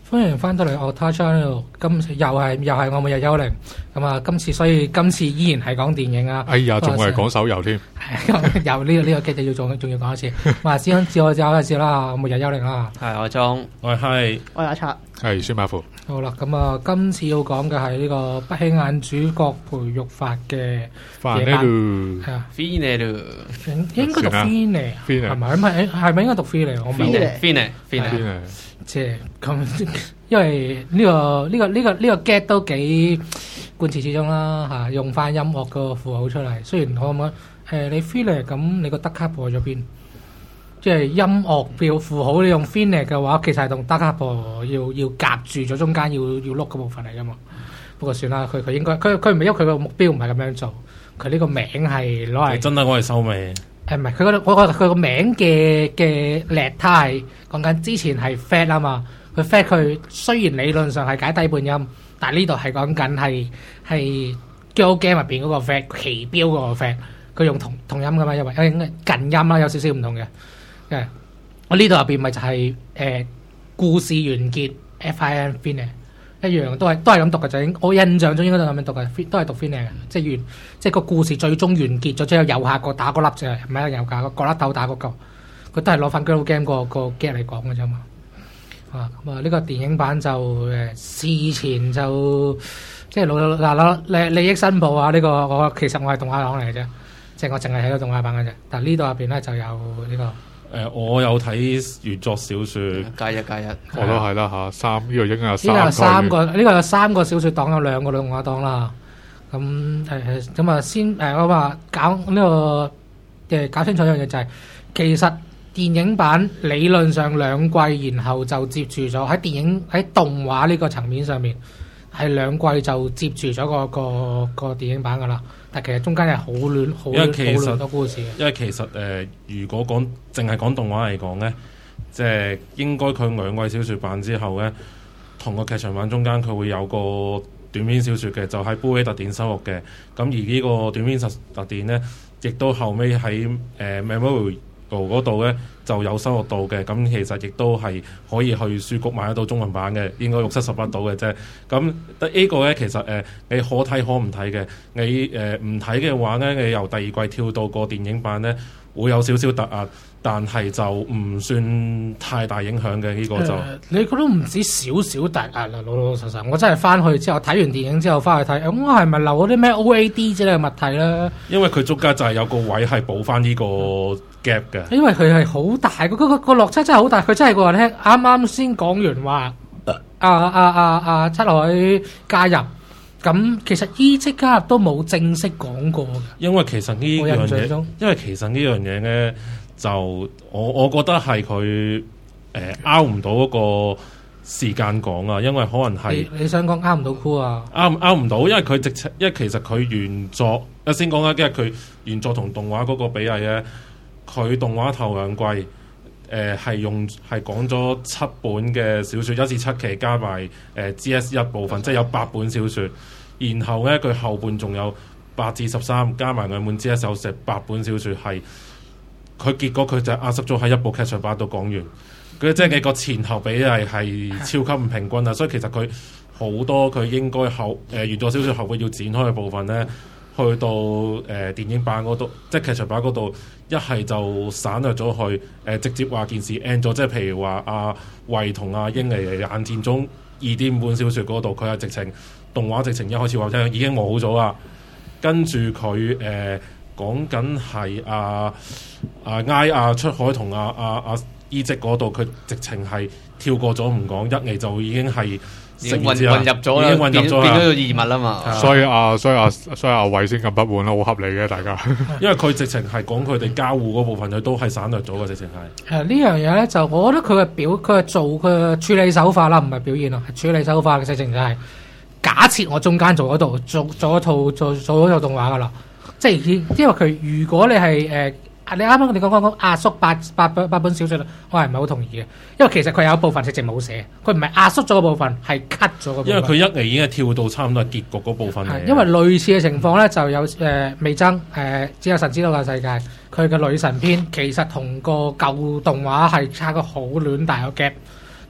歡迎翻到嚟 Otar Channel，今次又係我每日幽靈咁啊！所以今次依然係講電影啊！ 哎呀，仲係講手遊添， 有呢個劇就仲要講一次。咁先自我介紹啦，我每日幽靈啦， 係我莊， 我係阿策， 係孫馬富。 好啦，咁啊，今次要講嘅係呢個不起眼主角培育法嘅飯呢度係啊 Fine 應該讀 Fine 係咪應該讀 Fine？我唔係 Fine 即係咁，因為呢個 get 都幾貫徹始終啦嚇，用翻音樂個符號出嚟。雖然我諗你 Fine 咁，你個德卡播咗邊？即係音樂票符號，你用 Fine 嘅話，其實係同德卡播要夾住咗中間要碌嗰部分嚟噶嘛。不過算啦，佢應該佢唔係因為佢個目標唔係咁樣做，佢呢個名係攞嚟真係我係收尾。 唔係，我覺得佢個名嘅letter係講緊之前係 fat 啊嘛，佢 fat 佢雖然理論上係解低半音，但係呢度係講緊係 Girl Game 入邊嗰個 fat 旗標嗰個 fat， 佢用同音噶嘛，因為近音啦，有少少唔同嘅。我呢度入邊咪就係故事完結 fin fine 一樣，都係咁讀嘅，就我印象中應該都咁樣讀嘅，都係讀 fine 嘅，即係個故事最終完結咗之後，右下角打嗰粒就係唔係右下角角粒豆打嗰個，佢都係攞翻 Girl Game 個 get 嚟講嘅啫嘛。咁啊呢個電影版就事前就即係利益申報啊！呢個其實我係動畫黨嚟嘅啫，即係我淨係睇個動畫版嘅啫。但係呢度入邊咧就有呢個。 我有睇原作小説， 加一， 我都係啦嚇，呢個應該有三個小説黨，有兩個動畫黨啦。咁啊先我話搞呢個搞清楚一樣嘢就係，其實電影版理論上兩季，然後就接住咗喺動畫呢個層面上面係兩季就接住咗個電影版噶啦。但其實中間係好亂多故事嘅。 因為其實如果淨係講動畫嚟講咧，即係應該佢兩季小説版之後咧，同個劇場版中間佢會有個短篇小説嘅，就喺 Blu-ray 特典收錄嘅。咁而呢個短篇特典咧，亦都後尾喺Memorial嗰度咧就有收錄到嘅。咁其實亦都係可以去書局買得到中文版嘅，應該60-70蚊到嘅啫。咁呢個咧其實你可睇可唔睇嘅。你唔睇嘅話咧，你由第二季跳到個電影版咧，會有少少突兀，但係就唔算太大影響嘅。呢個就你覺得唔止少少突兀啦，老實實。我真係翻去之後睇完電影之後翻去睇，咁我係咪留嗰啲咩 OAD 之類嘅物體咧？ 因為佢中間就係有個位係補翻呢個 gap 嘅。 因為佢係好大，個落差真係好大。佢真係個話聽，啱啱先講完話七海加入。咁其實依即加入都冇正式講過嘅， 因為其實呢樣嘢咧，就我覺得係佢拗唔到嗰個時間講啊，因為可能係你想講拗唔到酷啊？ 拗唔到，因為其實佢原作先講啦，因為佢原作同動畫嗰個比例咧，佢動畫頭兩季係講咗7本嘅小説，1至7期加埋GS1 部分，即係有8本小説。然後咧，佢後半仲有8至13加埋2本 GS 有成8本小説，係佢結果佢就壓縮咗喺一部劇場版度講完。佢即係個前後比例係超級唔平均啊！所以其實佢好多佢應該原作小説後會要展開嘅部分咧，去到電影版嗰度，即係劇場版嗰度，一係就省略咗去直接話件事 end 咗。即係譬如話阿衛同阿英嚟眼戰中2.5本小説嗰度，佢係直情動畫直情一開始話聽已經冇好咗啦。跟住佢講緊係阿出海同阿伊織嗰度，佢直情係跳過咗唔講，一嚟就已經係已經混入咗啦，變咗個異物啦嘛。 所以阿衛先咁不滿咯，好合理嘅大家。 因為佢直情係講佢哋交互嗰部分，佢都係省略咗嘅，直情係。 呢樣嘢咧，就我覺得佢係做佢嘅處理手法啦，唔係表現咯，係處理手法嘅事情就係假設我中間做咗一套動畫噶啦，即係因為佢如果你係你啱啱我哋講壓縮八本小説啦，我係唔係好同意嘅，因為其實佢有一部分直情冇寫，佢唔係壓縮咗個部分，係 cut 咗個部分。 因為佢一嚟已經係跳到差唔多係結局嗰部分嚟。 因為類似嘅情況咧，就有未爭只有神知道嘅世界，佢嘅女神篇其實同個舊動畫係差個好亂大個 gap。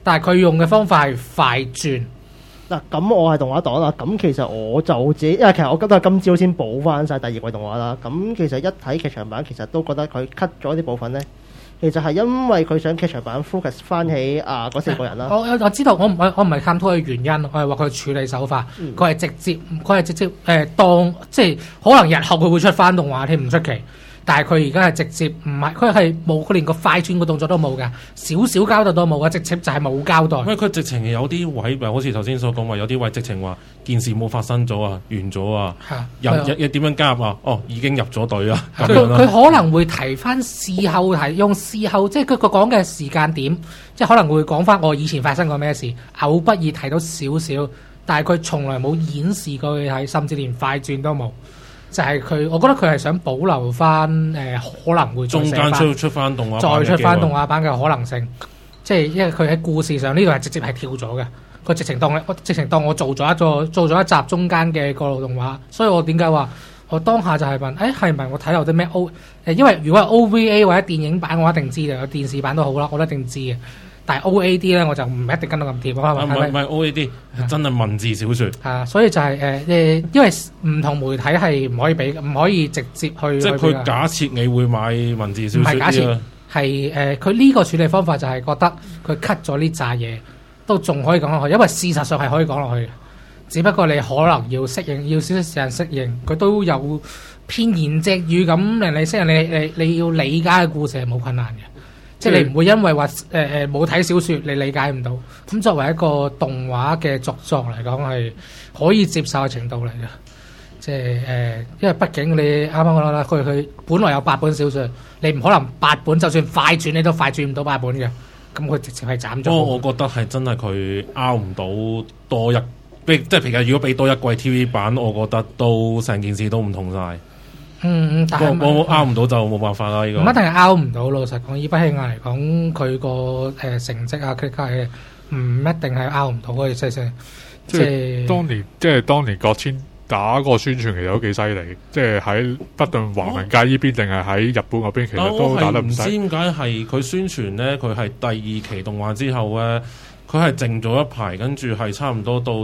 但係佢用嘅方法係快轉。 嗱，咁我係動畫黨啦，咁其實我就自己，因為其實我都係今朝先補翻晒第二季動畫啦。咁其實一睇劇場版，其實都覺得佢 cut 咗啲部分咧，其實係因為佢想劇場版 focus 翻起嗰4個人啦。 我知道，我唔係探討佢原因，我係話佢處理手法，佢係直接當即係可能日後佢會出翻動畫添，唔出奇。但係佢而家係直接唔係，佢係冇，佢連個快轉個動作都冇㗎，少少交代都冇㗎，直接就係冇交代。 因為佢直情有啲位，好似頭先所講話，有啲位直情話件事冇發生咗啊，完咗啊，又點樣加入啊？哦，已經入咗隊啊！ 佢可能會提翻事後用事後，即係佢講嘅時間點，即係可能會講翻我以前發生過咩事，偶不意提到少少，但係佢從來冇演示過佢睇，甚至連快轉都冇。就係佢，我覺得佢係想保留翻可能會中間出翻動畫， 再出翻動畫版嘅可能性。即係因為佢喺故事上呢度係直接係跳咗嘅，佢直情當我做咗一集中間嘅過路動畫。所以我點解話我當下就係問，係咪我睇漏啲咩因為如果係 OVA 或者電影版，我一定知嘅；有電視版都好啦，我都一定知嘅。但係 OAD 咧，我就唔一定跟到咁貼。唔係 OAD，真係文字小說。 所以就係因為唔同媒體係唔可以直接去。即係佢假設你會買文字小說。唔係假設， 係佢呢個處理方法就係覺得佢 cut 咗呢扎嘢，都仲可以講落去，因為事實上係可以講落去嘅。只不過你可能要適應，要少少時間適應。佢都有偏言隻語咁令你適應，你要理解嘅故事係冇困難嘅。即係你唔會因為話冇睇小說你理解唔到，咁作為一個動畫嘅作嚟講係可以接受嘅程度嚟嘅。即係因為畢竟你啱啱講啦，佢本來有8本小說，你唔可能8本就算快轉你都快轉唔到8本嘅，咁佢直接係斬咗。 我覺得係真係佢拗唔到多一，即係譬如如果俾多一季 TV 版，我覺得都成件事都唔同晒。 但係我拗唔到就冇辦法啦。呢個唔一定係拗唔到，老實講，以不棄亞嚟講，佢個成績啊，佢係唔一定係拗唔到嘅。即係當年國千打個宣傳其實都幾犀利，即係喺不論華文界呢邊定係喺日本嗰邊，其實都打得唔細。唔知點解係佢宣傳咧，佢係第2期動畫之後咧，佢係靜咗一排，跟住係差唔多到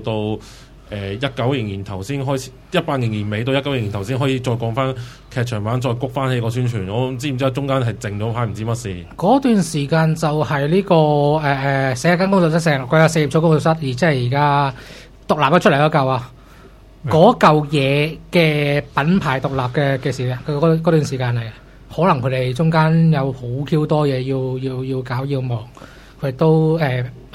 19年頭先開始，18年尾到19年頭先可以再講翻劇場版，再谷翻起個宣傳。我唔知中間係靜咗排，唔知乜事。 嗰段時間就係呢個寫間工作室成佢有4頁草工作室，而即係而家獨立咗出嚟嗰嚿啊，嗰嚿嘢嘅品牌獨立嘅事，佢嗰段時間嚟，可能佢哋中間有好 Q 多嘢要搞要忙，佢都可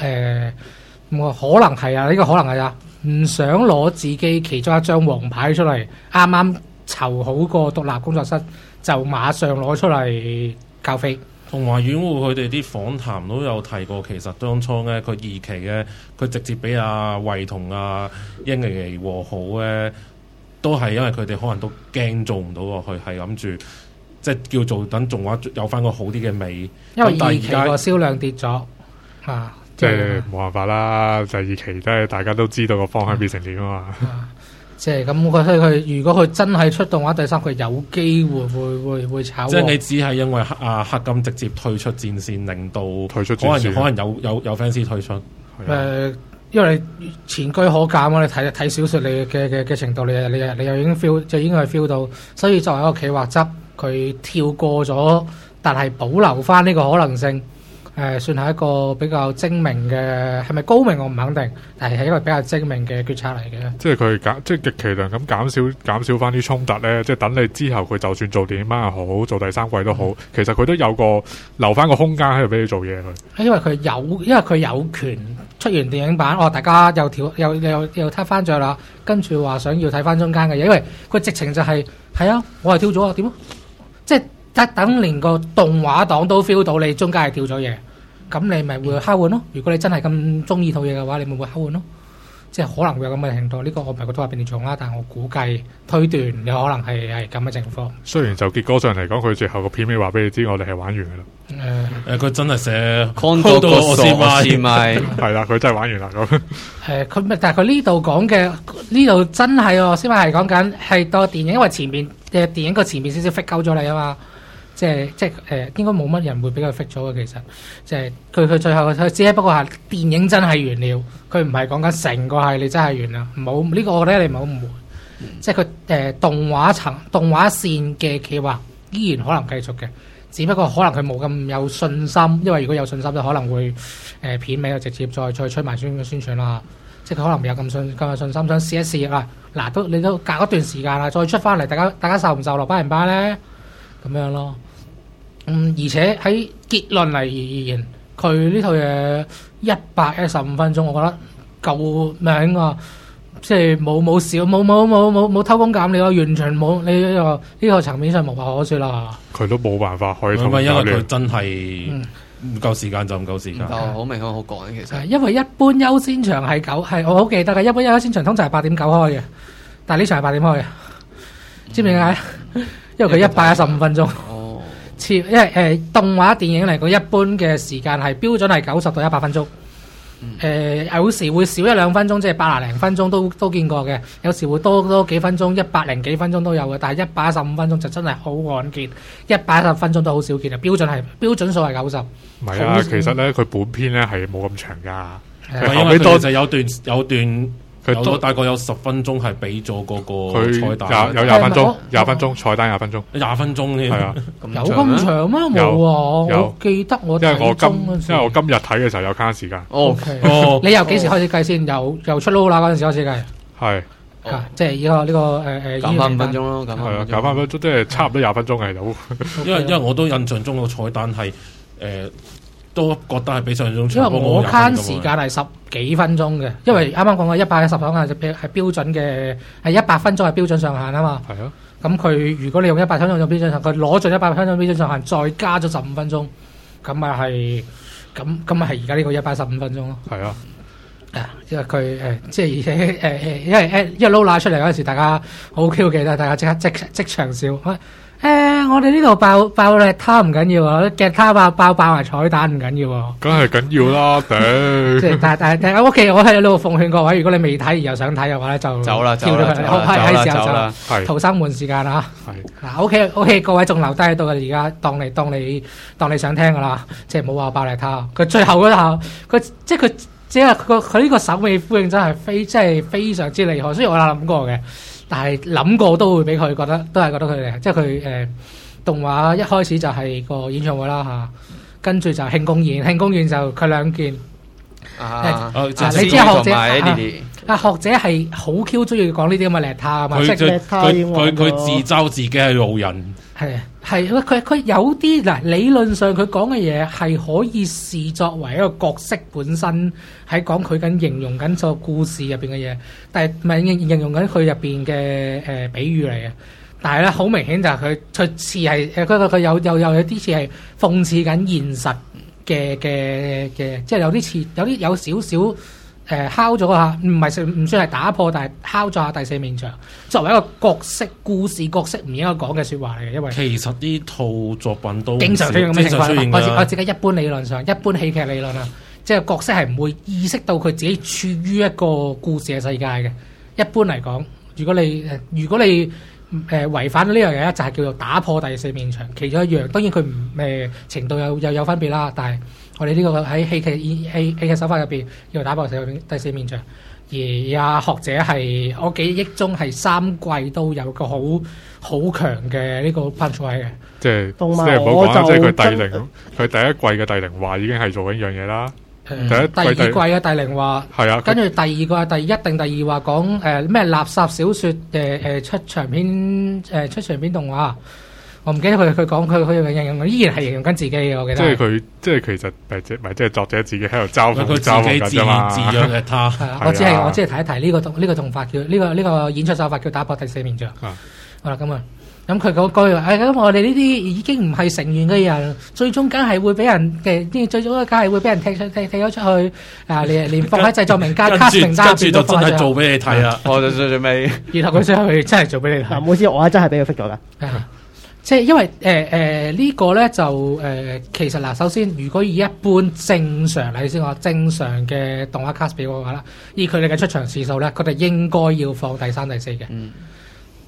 能係啊，呢個可能係啊。唔想攞自己其中一張黃牌出嚟，啱啱籌好個獨立工作室，就馬上攞出嚟交飛。 同埋院戶佢哋啲訪談都有提過，其實當初咧佢2期嘅佢直接俾阿惠同阿英妮和好咧，都係因為佢哋可能都驚做唔到落去，係諗住即係叫做等動畫有翻個好啲嘅味。 因為2期個銷量跌咗啊。 即係冇辦法啦，第2期都係大家都知道個方向變成點啊嘛。 即係咁，佢如果佢真係出動畫第3期，有機會炒。即係你只係因為黑金直接退出戰線，令到退出戰線可能有 fans 退出。 因為你前車可鑑啊！你睇小說你嘅程度，你又已經 feel 就已經係 feel 到，所以作為一個企劃執，佢跳過咗，但係保留翻呢個可能性。算係一個比較精明嘅，係咪高明我唔肯定，但係一個比較精明嘅決策嚟嘅。 即係佢即係極其量咁減少翻啲衝突咧，即係等你之後佢就算做電影版又好，做第3季都好，其實佢都有個留翻個空間喺度俾你做嘢佢。 因為佢有權出完電影版，大家又撻翻著啦，跟住話想要睇翻中間嘅嘢，因為佢直情就係啊，我係跳咗啊，點啊，即係。等連個動畫黨都 feel 到你中間係跳咗嘢，咁你咪會敲碗咯。如果你真係咁中意套嘢嘅話，你咪會敲碗咯。即係可能會有咁嘅程度。呢個我唔係個動畫變重啦，但係我估計推斷有可能係咁嘅情況。 雖然就結果上嚟講，佢最後個片尾話俾你知，我哋係玩完噶啦。 佢真係寫 Condo 個傻咪係啦，佢真係玩完啦咁。 但係佢呢度講嘅呢度真係先係講緊係個電影，因為前面嘅電影個前面少少 fit 鳩咗你啊嘛。 即係應該冇乜人會俾佢 fit 咗嘅。其實即係佢最後佢只係不過係電影真係完了，佢唔係講緊成個系列真係完啦。唔好呢個，我覺得你唔好誤會。即係佢動畫線嘅企劃依然可能繼續嘅，只不過可能佢冇咁有信心，因為如果有信心就可能會片尾就直接再吹埋宣傳啦。即係佢可能未有咁有信心，想試一試啊！嗱，你都隔一段時間啦，再出翻嚟，大家受唔受落班唔班咧？咁樣咯。而且喺結論嚟而言，佢呢套嘢115分鐘，我覺得夠名啊！即係冇少冇偷工減料，完全冇呢個層面上無話可說啦。佢都冇辦法可以， 因為佢真係唔夠時間就唔夠時間。 好明顯好趕其實。 因為一般優先場係我好記得嘅，一般優先場通常係8點9開嘅，但係呢場係8點開嘅，知唔知點解？因為佢115分鐘。哦。因為動畫電影嚟講，一般嘅時間係標準係90到100分鐘。有時會少1-2分鐘，即係80零分鐘都見過嘅。有時會多幾分鐘，100零幾分鐘都有嘅。但係115分鐘就真係好罕見，110分鐘都好少見啊！標準數係90。 唔係啊，其實咧佢本片咧係冇咁長噶。 因為多就有段。佢大概有10分鐘係俾咗嗰個彩蛋， 有20分鐘，20分鐘彩蛋20分鐘 ，20分鐘添， 係啊， 有咁長咩？冇啊，我記得我因為我今日睇嘅時候有卡時間。 OK，你由幾時開始計先？由出 low 啦嗰陣時開始計。係，即係呢個減翻5分鐘咯， 係啊，減翻5分鐘，即係差唔多20分鐘係到。 因為我都印象中個彩蛋係都覺得係比上種長。 因為我慳時間係10幾分鐘嘅，因為啱啱講嘅110係標準嘅，係100分鐘係標準上限啊嘛。係啊。咁佢如果你用100分鐘做標準上限，佢攞盡100分鐘標準上限，再加咗15分鐘，咁咪係而家呢個115分鐘咯。係啊。因為佢即係因為撈乸出嚟嗰陣時，大家好 Q 記得，大家即場笑。我哋呢度爆咧他唔緊要啊，嘅他爆埋彩蛋唔緊要啊， 梗係緊要啦，頂！即係但係 OK， 我喺度奉勸各位，如果你未睇而又想睇嘅話咧，就走啦， 跳咗佢，係時候啦， 逃生門時間啊！係嗱 OK， 各位仲留低喺度嘅，而家當你想聽噶啦，即係冇話爆咧他。佢最後嗰下，佢呢個首尾呼應真係非常之厲害，雖然我有諗過嘅。但係諗過都會俾佢覺得，都係覺得佢哋，即係佢動畫一開始就係個演唱會啦嚇，跟住就慶功宴就佢兩件。你知學者學者係好 Q 中意講呢啲咁嘅叻他啊嘛， 佢自嘲自己係路人。 係佢有啲嗱，理論上佢講嘅嘢係可以視作為一個角色本身喺講佢緊形容緊個故事入邊嘅嘢，但係唔係形容緊佢入邊嘅比喻嚟嘅。但係咧好明顯就係佢似係佢有啲似係諷刺緊現實嘅，即係有啲似有少少。敲咗下，唔算係打破，但係敲咗下第四面牆。作為一個故事角色唔應該講嘅説話嚟嘅，因為其實呢套作品都經常出現咁嘅情況。我自己一般理論上，一般戲劇理論啊，即係角色係唔會意識到佢自己處於一個故事嘅世界嘅。一般嚟講，如果你違反咗呢樣嘢咧，就係叫做打破第四面牆。其中一樣，當然佢程度有分別啦，但係。我哋呢個喺戲劇手法入邊要打破第四面牆，而學者係我記憶中係3季都有個好強嘅呢個 punch 位嘅， 即係唔好講啦，即係佢第一季嘅帝陵話已經係做緊一樣嘢啦。第二季嘅帝陵話係啊，跟住第二個第一定第二話講咩垃圾小說出長篇動畫。我唔記得佢講佢形容，依然係形容緊自己嘅。我記得。即係其實即係作者自己喺度嘲諷緊啫嘛。 自養嘅他。 我只係提一提呢個動法叫呢個演出手法叫打破第四面牆。好啦，咁佢講句話，咁我哋呢啲已經唔係成員嘅人，最終梗係會俾人嘅，最終梗係會俾人踢咗出去。連放喺製作名單、cast名單入邊都放咗。 跟住就真係做俾你睇啊！ 我就最尾。 然後佢想去真係做俾你睇。 唔好意思，我真係俾佢 fit 咗㗎。 即係因為呢個咧就其實嗱，首先如果以一般正常嚟先話正常嘅動畫 cast 表嘅話啦，以佢哋嘅出場次數咧，佢哋應該要放第3、第4嘅。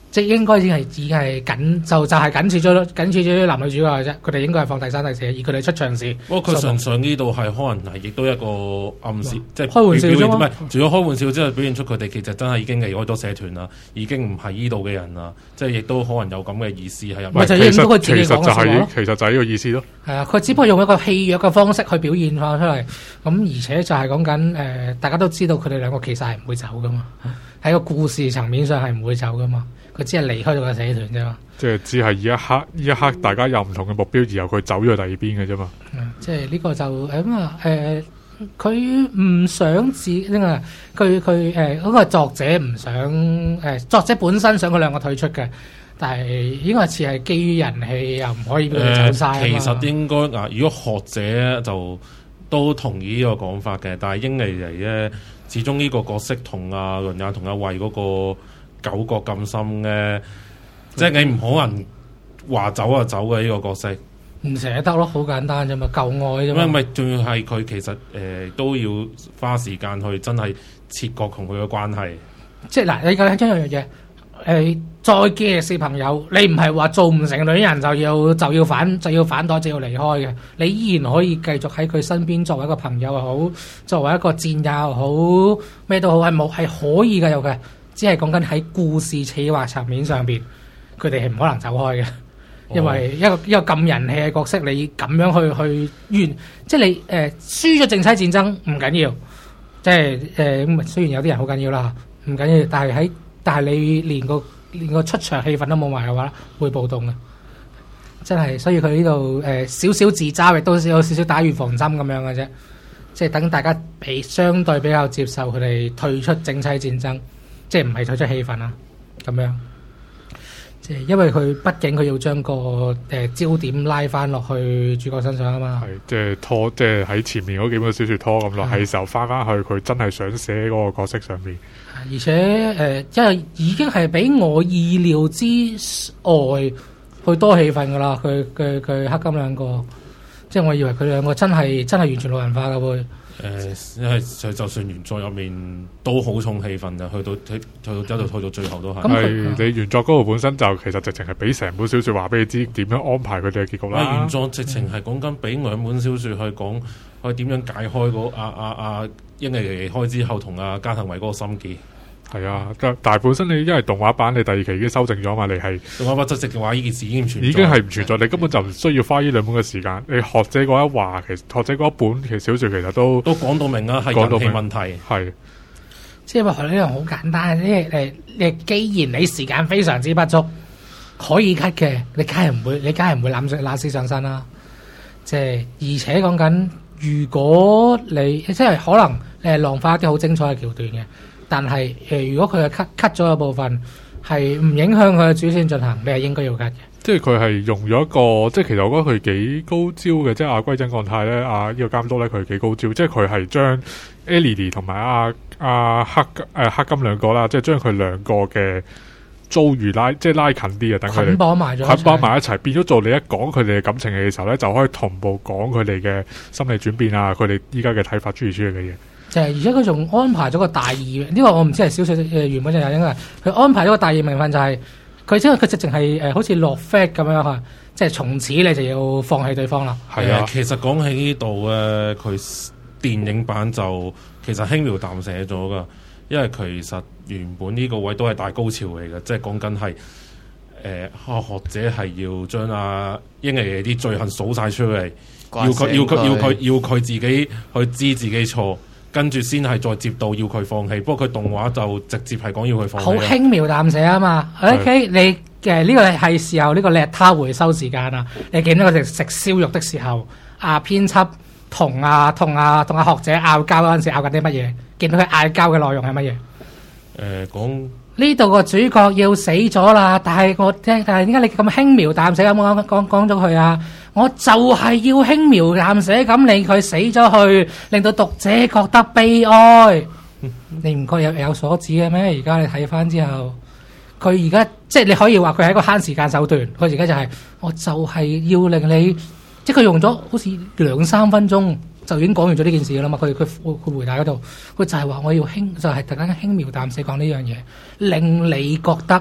即係應該已係就係僅次咗男女主角嘅啫，佢哋應該係放第三第四，而佢哋出場時， 不過佢純粹呢度係可能係亦都一個暗示，即係開玩笑啫嘛。 唔係，除咗開玩笑之外，表現出佢哋其實真係已經離開咗社團啦，已經唔係呢度嘅人啦，即係亦都可能有咁嘅意思喺入面。 其實就係呢個意思咯。 係啊，佢只不過用一個戲謔嘅方式去表現翻出嚟，咁而且就係講緊大家都知道佢哋兩個其實係唔會走噶嘛，喺個故事層面上係唔會走噶嘛。佢只係離開咗個社團啫嘛，即係只係一刻大家有唔同嘅目標，然後佢走咗第二邊嘅啫嘛。 即係呢個就佢唔想佢嗰個作者唔想作者本身想佢兩個退出嘅，但係應該似係基於人氣，又唔可以俾佢走晒。 其實應該如果學者就都同意呢個講法嘅，但係英尼嚟咧，始終呢個角色同阿倫也同阿衛嗰個感覺咁深嘅，即係你唔可能話走就走嘅呢個角色， 唔捨得咯，好簡單啫嘛，舊愛啫嘛。 唔係，仲要係佢其實都要花時間去真係切割同佢嘅關係。 即係嗱，你講緊一樣嘢，再見小朋友，你唔係話做唔成女人就要反對就要離開嘅，你依然可以繼續喺佢身邊，作為一個朋友又好，作為一個戰友又好，咩都好，係可以嘅有嘅。只係講緊喺故事策劃層面上邊，佢哋係唔可能走開嘅，因為一個咁人氣嘅角色，你咁樣去完，即係你輸咗正妻戰爭唔緊要，即係雖然有啲人好緊要啦，唔緊要，但係你連個出場氣氛都冇埋嘅話，會暴動嘅，真係，所以佢呢度少少自嘲，亦都有少少打預防針咁樣嘅啫，即係等大家相對比較接受佢哋退出正妻戰爭。即係唔係退出氣氛啊？咁樣，即係因為佢畢竟佢要將個焦點拉翻落去主角身上啊嘛。係， 即係喺前面嗰幾本小說拖咁耐，係時候翻去佢真係想寫嗰個角色上面。 而且因為已經係比我意料之外去多氣氛噶啦。佢黑金兩個，即係我以為佢兩個真係完全老人化噶會。 因為就算原作入面都好重氣氛嘅，去到最後都係。 係你原作嗰度本身就其實直情係俾成本小說話俾你知點樣安排佢哋嘅結局啦。 原作直情係講緊俾兩本小說去講，去點樣解開嗰英尼離開之後同加藤維嗰個心結。 係啊，但係本身你因為動畫版你第二期已經修正咗嘛，你係動畫版質嘅話，呢件事已經係唔存在，你根本就唔需要花呢兩本嘅時間。你學者嗰一話，其實學者嗰一本其實小說其實都講到明啦，係人氣問題。 係， 即係話呢樣好簡單，你既然你時間非常之不足，可以 cut 嘅，你梗係唔會攬死上身啦。即係而且講緊，如果你即係可能你係浪花一啲好精彩嘅橋段嘅。但係如果佢係 cut 咗嘅部分係唔影響佢嘅主線進行，你係應該要 cut 嘅。 即係佢係用咗一個，即係其實我覺得佢幾高招嘅。即係阿龜真鋼太咧，呢個監督咧，佢幾高招。即係佢係將 Ellie 同埋阿黑金兩個啦，即係將佢兩個嘅遭遇拉近啲啊，等佢哋捆綁埋一齊，變咗做你一講佢哋嘅感情嘅時候咧，就可以同步講佢哋嘅心理轉變啊，佢哋依家嘅睇法諸如此類嘅嘢。 就係而且佢仲安排咗個大義，呢個我唔知係小說原本就係應該係佢安排咗個大義名分，就係佢直情係好似落 flag 咁樣嚇，即係從此你就要放棄對方啦。 係啊，其實講起呢度佢電影版就其實輕描淡寫咗噶，因為其實原本呢個位都係大高潮嚟嘅，即係講緊係學者係要將英尼啲罪行數晒出嚟，要佢自己去知自己錯。跟住先係再接到要佢放棄，不過佢動畫就直接係講要佢放棄。好輕描淡寫啊嘛 ，OK， 你呢個係時候呢個叻他回收時間啊！你見到佢哋食燒肉的時候，編輯同學者拗交嗰陣時拗緊啲乜嘢？見到佢嗌交嘅內容係乜嘢？ 講呢度個主角要死咗啦，但係點解你咁輕描淡寫咁講咗佢啊？我就係要輕描淡寫咁令佢死咗去，令到讀者覺得悲哀。你唔覺有所指嘅咩？而家你睇翻之後，佢而家即係你可以話佢係一個慳時間手段。佢而家就係我就係要令你，即係佢用咗好似2-3分鐘就已經講完咗呢件事噶啦嘛。佢回答嗰度，佢就係話我要就係突然間輕描淡寫講呢樣嘢，令你覺得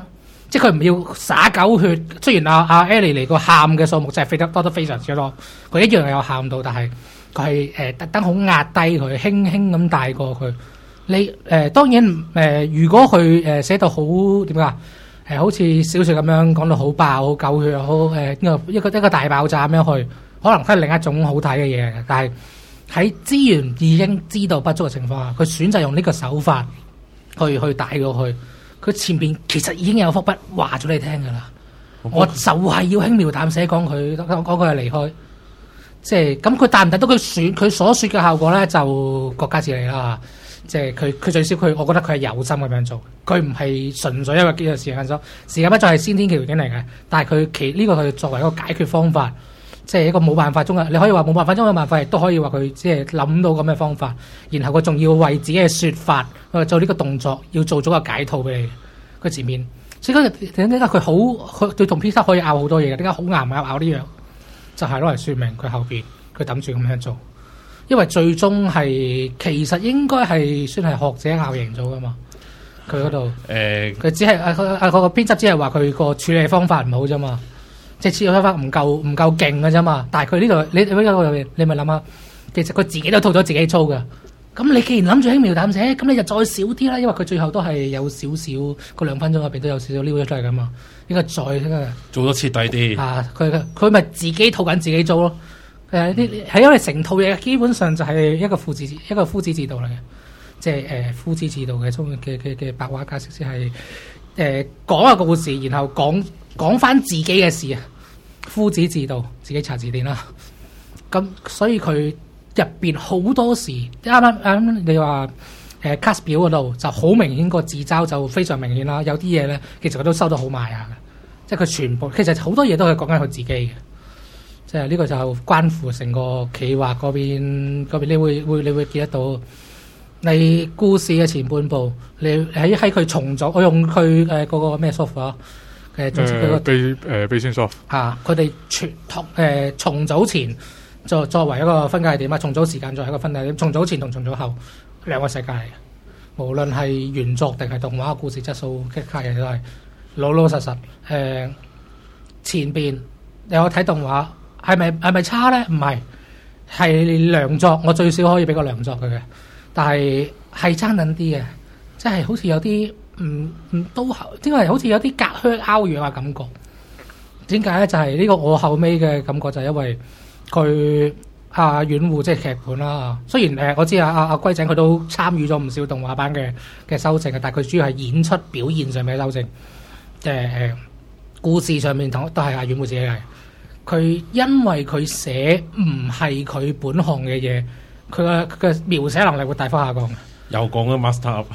即係佢唔要灑狗血。雖然阿 Ellie 嚟個喊嘅數目真係飛得多得非常之多，佢一樣有喊到，但係佢係特登好壓低佢，輕輕咁帶過佢。你當然如果佢寫到好點講好似小説咁樣講到好爆、好狗血、好一個大爆炸咁樣去，可能係另一種好睇嘅嘢嘅。但係喺資源已經知道不足嘅情況下，佢選擇用呢個手法去帶過去。佢前邊其實已經有幅筆話咗你聽㗎啦，我就係要輕描淡寫講佢係離開。即係咁，佢帶唔帶到佢所説嘅效果咧，就國家之理啦。即係佢最少我覺得佢係有心咁樣做，佢唔係純粹一個時間不足，時間不足係先天條件嚟嘅。但係佢呢個佢作為一個解決方法，即係一個冇辦法中嘅，你可以話冇辦法中嘅辦法，亦都可以話佢即係諗到咁嘅方法。然後佢仲要為自己嘅説法做呢個動作，要做咗個解套俾你個字面。所以點解佢佢同 Peter 可以拗好多嘢嘅？點解好硬拗呢樣？就係攞嚟説明佢後邊佢諗住咁樣做。因為最終係其實應該係算係學者拗贏咗噶嘛，佢嗰度佢只係佢個編輯只係話佢個處理方法唔好啫嘛，即係處理方法唔夠勁嘅啫嘛。但係佢呢度你咪諗下，其實佢自己都吐咗自己粗噶。咁你既然諗住輕描淡寫，咁你就再少啲啦。因為佢最後都係有少少個2分鐘入邊都有少少撩咗出嚟噶嘛，應該再做得徹底啲啊！佢咪自己吐緊自己粗咯。係因為成套嘢基本上就係一個夫子自道嚟嘅，即係夫子自道嘅白話解釋，即係講一個故事，然後講翻自己嘅事啊。夫子自道，自己查字典啦。咁所以佢入邊好多時啱你話cast 表嗰度就好明顯，個自嘲就非常明顯啦。有啲嘢咧，其實佢都收得好埋下嘅，即係佢全部其實好多嘢都係講緊佢自己嘅。即係呢個就關乎成個企劃嗰邊，你會見得到。你故事嘅前半部，你喺佢重組，我用佢嗰個咩 software 總之佢個 Bayesian software 嚇，佢哋重組前作為一個分界點啊，重組時間作為一個分界點，重組前同重組後兩個世界嚟嘅。無論係原作定係動畫故事質素，其他嘢都係老實。前邊你有睇動畫。係咪差咧？唔係，係良作。我最少可以俾個良作佢嘅，但係爭緊啲嘅，即係好似有啲都點解好似有啲隔靴拗遠嘅感覺？點解咧？就係呢個我後尾嘅感覺就係因為佢遠戶即係劇本啦。雖然我知阿龜仔佢都參與咗唔少動畫版嘅修正嘅，但係佢主要係演出表現上面嘅修正。故事上面都係阿遠戶自己嘅。佢因為佢寫唔係佢本行嘅嘢，佢嘅描寫能力會大幅下降。 又講咗 master up，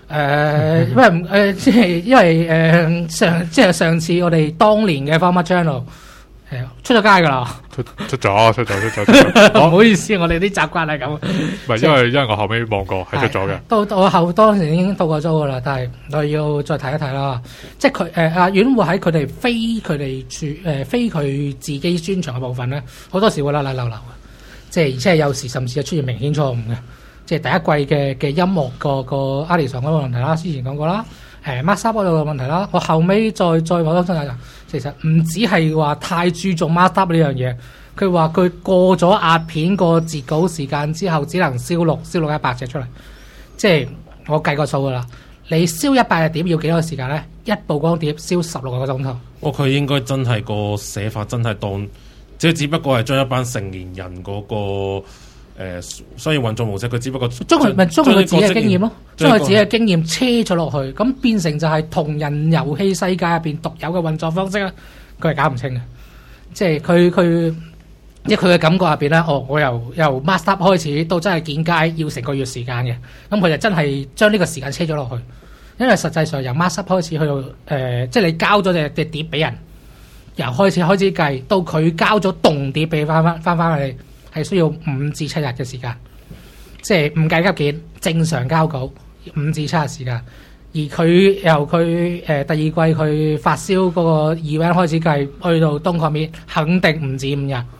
因為上次我哋當年嘅 Format Journal 出咗街㗎啦， 出咗。 唔好意思，我哋啲習慣係咁。 唔係因為我後尾望過係出咗嘅。 我當時已經到過租㗎啦，但係我要再睇一睇啦。即係佢阿院會喺佢哋非佢自己專長嘅部分咧，好多時會甩甩漏漏嘅。即係而且有時甚至係出現明顯錯誤嘅。即係第一季嘅音樂個阿里桑嗰個問題啦，之前講過啦。master 嗰度嘅問題啦，我後尾再講多真係，其實唔止係話太注重 master 呢樣嘢，佢話佢過咗壓片個截稿時間之後，只能燒錄100隻出嚟，即係我計個數噶啦。你燒100隻碟要幾多個時間咧？一部光碟燒16個鐘頭。 佢應該真係個寫法真係當，即係只不過係將一班成年人嗰個。所以運作模式，佢只不過將佢自己嘅經驗咯，將佢自己嘅經驗車咗落去，咁變成就係同人遊戲世界入邊獨有嘅運作方式啦。佢係搞唔清嘅，即係佢嘅感覺入邊咧，我由 master 開始到真係見街要成個月時間嘅，咁佢就真係將呢個時間車咗落去，因為實際上由 master 開始去到即係你交咗隻碟俾人，由開始計到佢交咗動碟俾翻去。係需要5至7日嘅時間，即係唔計急件，正常交稿5至7日時間。而佢由佢第二季佢發燒嗰個 event 開始計，去到東確面肯定唔止5日。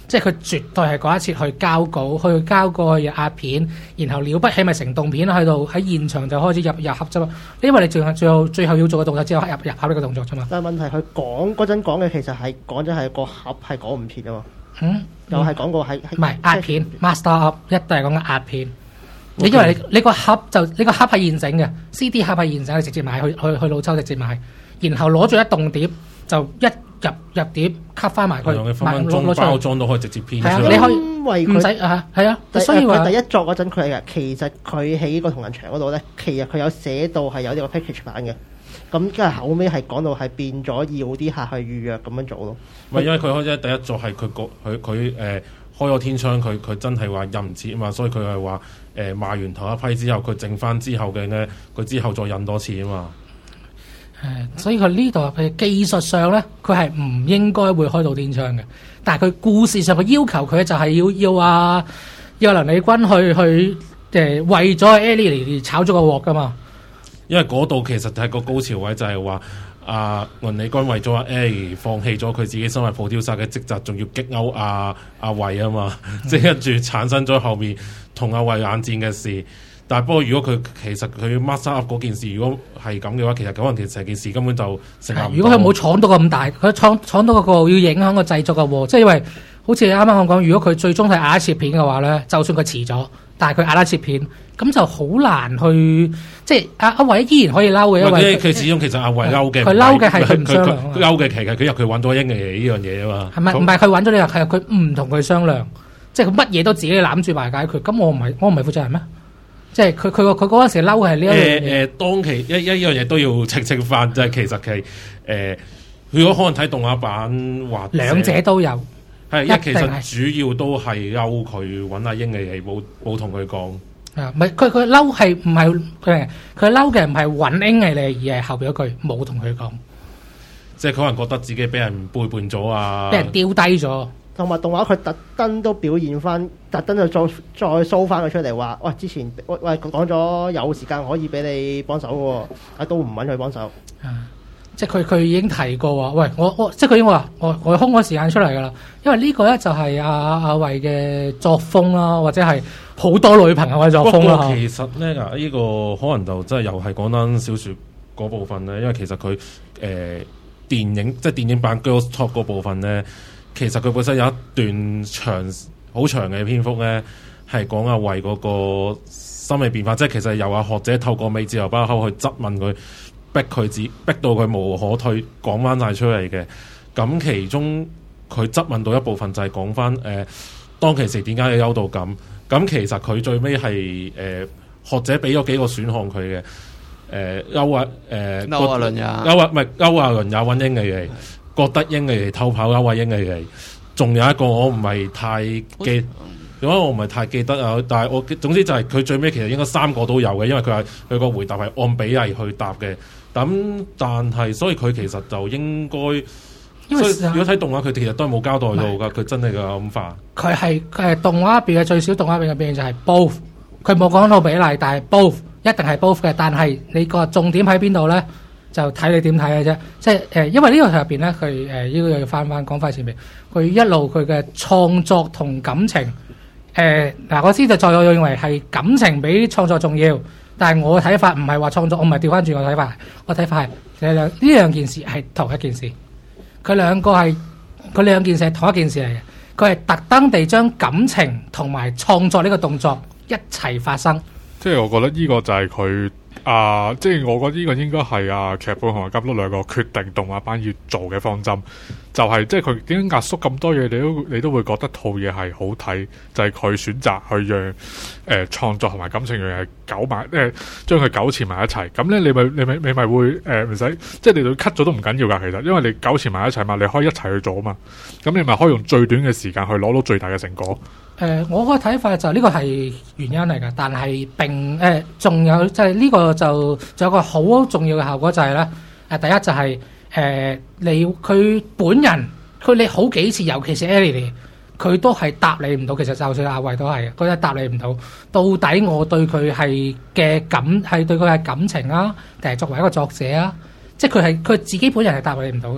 即係佢絕對係嗰一次去交稿，去交過去壓片，然後了不起咪成棟片喺度喺現場就開始入盒啫嘛。因為你最後要做嘅動作只有入盒呢個動作啫嘛。 但係問題佢講嗰陣講嘅其實係講咗係個盒係講唔切啊嘛。又係講過係唔係壓片 master up 一定係講緊壓片。你因為你個盒係現整嘅 CD 盒係現整，你直接買去老抽直接買，然後攞住一棟碟就一入碟吸翻埋佢， 分分鐘包裝都可以直接編出嚟。你可以因為唔使啊，係啊，所以佢第一作嗰陣佢係其實佢喺個同仁場嗰度咧，其實佢有寫到係有呢個 package 版嘅。咁跟住後尾係講到係變咗要啲客去預約咁樣做咯。 唔係因為佢開始第一作係佢開咗天窗，佢真係話印唔切啊嘛，所以佢係話賣完頭一批之後，佢剩翻之後嘅咧，佢之後再印多次啊嘛。 所以佢呢度嘅技術上咧，佢係唔應該會開到天窗嘅。但係佢故事上嘅要求，佢就係要梁利軍去為咗 Ellie 而炒咗個鑊噶嘛。 因為嗰度其實係個高潮位，就係話梁利軍為咗阿 Ellie 放棄咗佢自己身為producer嘅職責，仲要激嬲阿衛啊嘛，即係跟住產生咗後面同阿衛冷戰嘅事。但係不過如果佢其實佢 master up 嗰件事，如果係咁嘅話，其實可能其實成件事根本就成立唔到。 如果佢冇闖到咁大，佢闖到嗰個要影響個製作嘅喎，即係因為好似啱啱我講，如果佢最終係壓得切片嘅話咧，就算佢遲咗，但係佢壓得切片，咁就好難去即係阿衛依然可以嬲嘅，因為佢始終其實阿衛嬲嘅， 佢嬲嘅係佢唔商量， 嬲嘅其實佢入佢揾咗英嘅呢樣嘢啊嘛。 係咪唔係佢揾咗你？係佢唔同佢商量，即係佢乜嘢都自己攬住埋解決。咁我唔係負責人咩？即係佢嗰陣時嬲係呢一樣嘢。 當其一樣嘢都要澄清翻，即係其實係如果可能睇動畫版或兩者都有， 係其實主要都係嬲佢揾阿英嘅戲，冇同佢講。 唔係佢嬲係唔係佢嬲嘅唔係揾英嘅你，而係後邊嗰句冇同佢講。 即係佢可能覺得自己俾人背叛咗啊， 俾人丟低咗。 同埋動畫佢特登都表現翻，特登就再 show 翻佢出嚟話，喂之前喂講咗有時間可以俾你幫手嘅喎，都唔揾佢幫手。 即係佢已經提過話，喂我即係佢已經話我空咗時間出嚟㗎啦，因為呢個咧就係阿衛嘅作風啦，或者係好多女朋友嘅作風啦。 其實咧呢個可能就真係又係講緊小説嗰部分咧，因為其實佢電影版 Girls Talk 嗰部分咧。其實佢本身有一段好長嘅篇幅咧，係講阿衛嗰個心理變化，即係其實由阿學者透過美智由包口去質問佢，逼到佢無可退，講翻晒出嚟嘅。咁其中佢質問到一部分就係講翻當其時點解要優到咁。咁其實佢最尾係學者俾咗幾個選項佢嘅，歐亞倫也揾英嘅。覺得英嚟偷跑歐亞英嚟，仲有一個我唔係太記，因為我唔係太記得啊。但係我總之就係佢最尾其實應該3個都有嘅，因為佢個回答係按比例去答嘅。咁但係所以佢其實就應該，所以如果睇動畫佢其實都係冇交代到㗎，佢真係嘅諗法。佢係動畫入邊嘅最少動畫入邊嘅表現就係 both， 佢冇講到比例，但係 both 一定係 both 嘅。但係你個重點喺邊度咧？就睇你點睇嘅啫，即係因為呢個入邊咧，佢呢個又要翻講翻前面，佢一路佢嘅創作同感情，我知道再我認為係感情比創作重要，但係我嘅睇法唔係話創作，我唔係調翻轉我睇法，我睇法係呢兩件事係同一件事，佢兩件事係同一件事嚟嘅，佢係特登地將感情同埋創作呢個動作一齊發生。 即係我覺得呢個就係佢。即係我覺得呢個應該係劇本同埋監督兩個決定動畫版要做嘅方針，就係即係佢點解壓縮咁多嘢，你都會覺得套嘢係好睇，就係佢選擇去讓創作同埋感情樣嘢糾埋，將佢糾纏埋一齊。咁咧你咪會唔使，即係你哋 cut 咗都唔緊要㗎。其實因為你糾纏埋一齊嘛，你可以一齊去做啊嘛。咁你咪可以用最短嘅時間去攞到最大嘅成果。 我個睇法就呢個係原因嚟㗎，但係仲有即係呢個就仲有個好重要嘅效果就係咧，第一就係佢本人你好幾次，尤其是 Ellie 佢都係答你唔到。其實就算阿衛都係，佢都答你唔到。到底我對佢係對佢係感情啊，定係作為一個作者啊？即係佢自己本人係答你唔到嘅。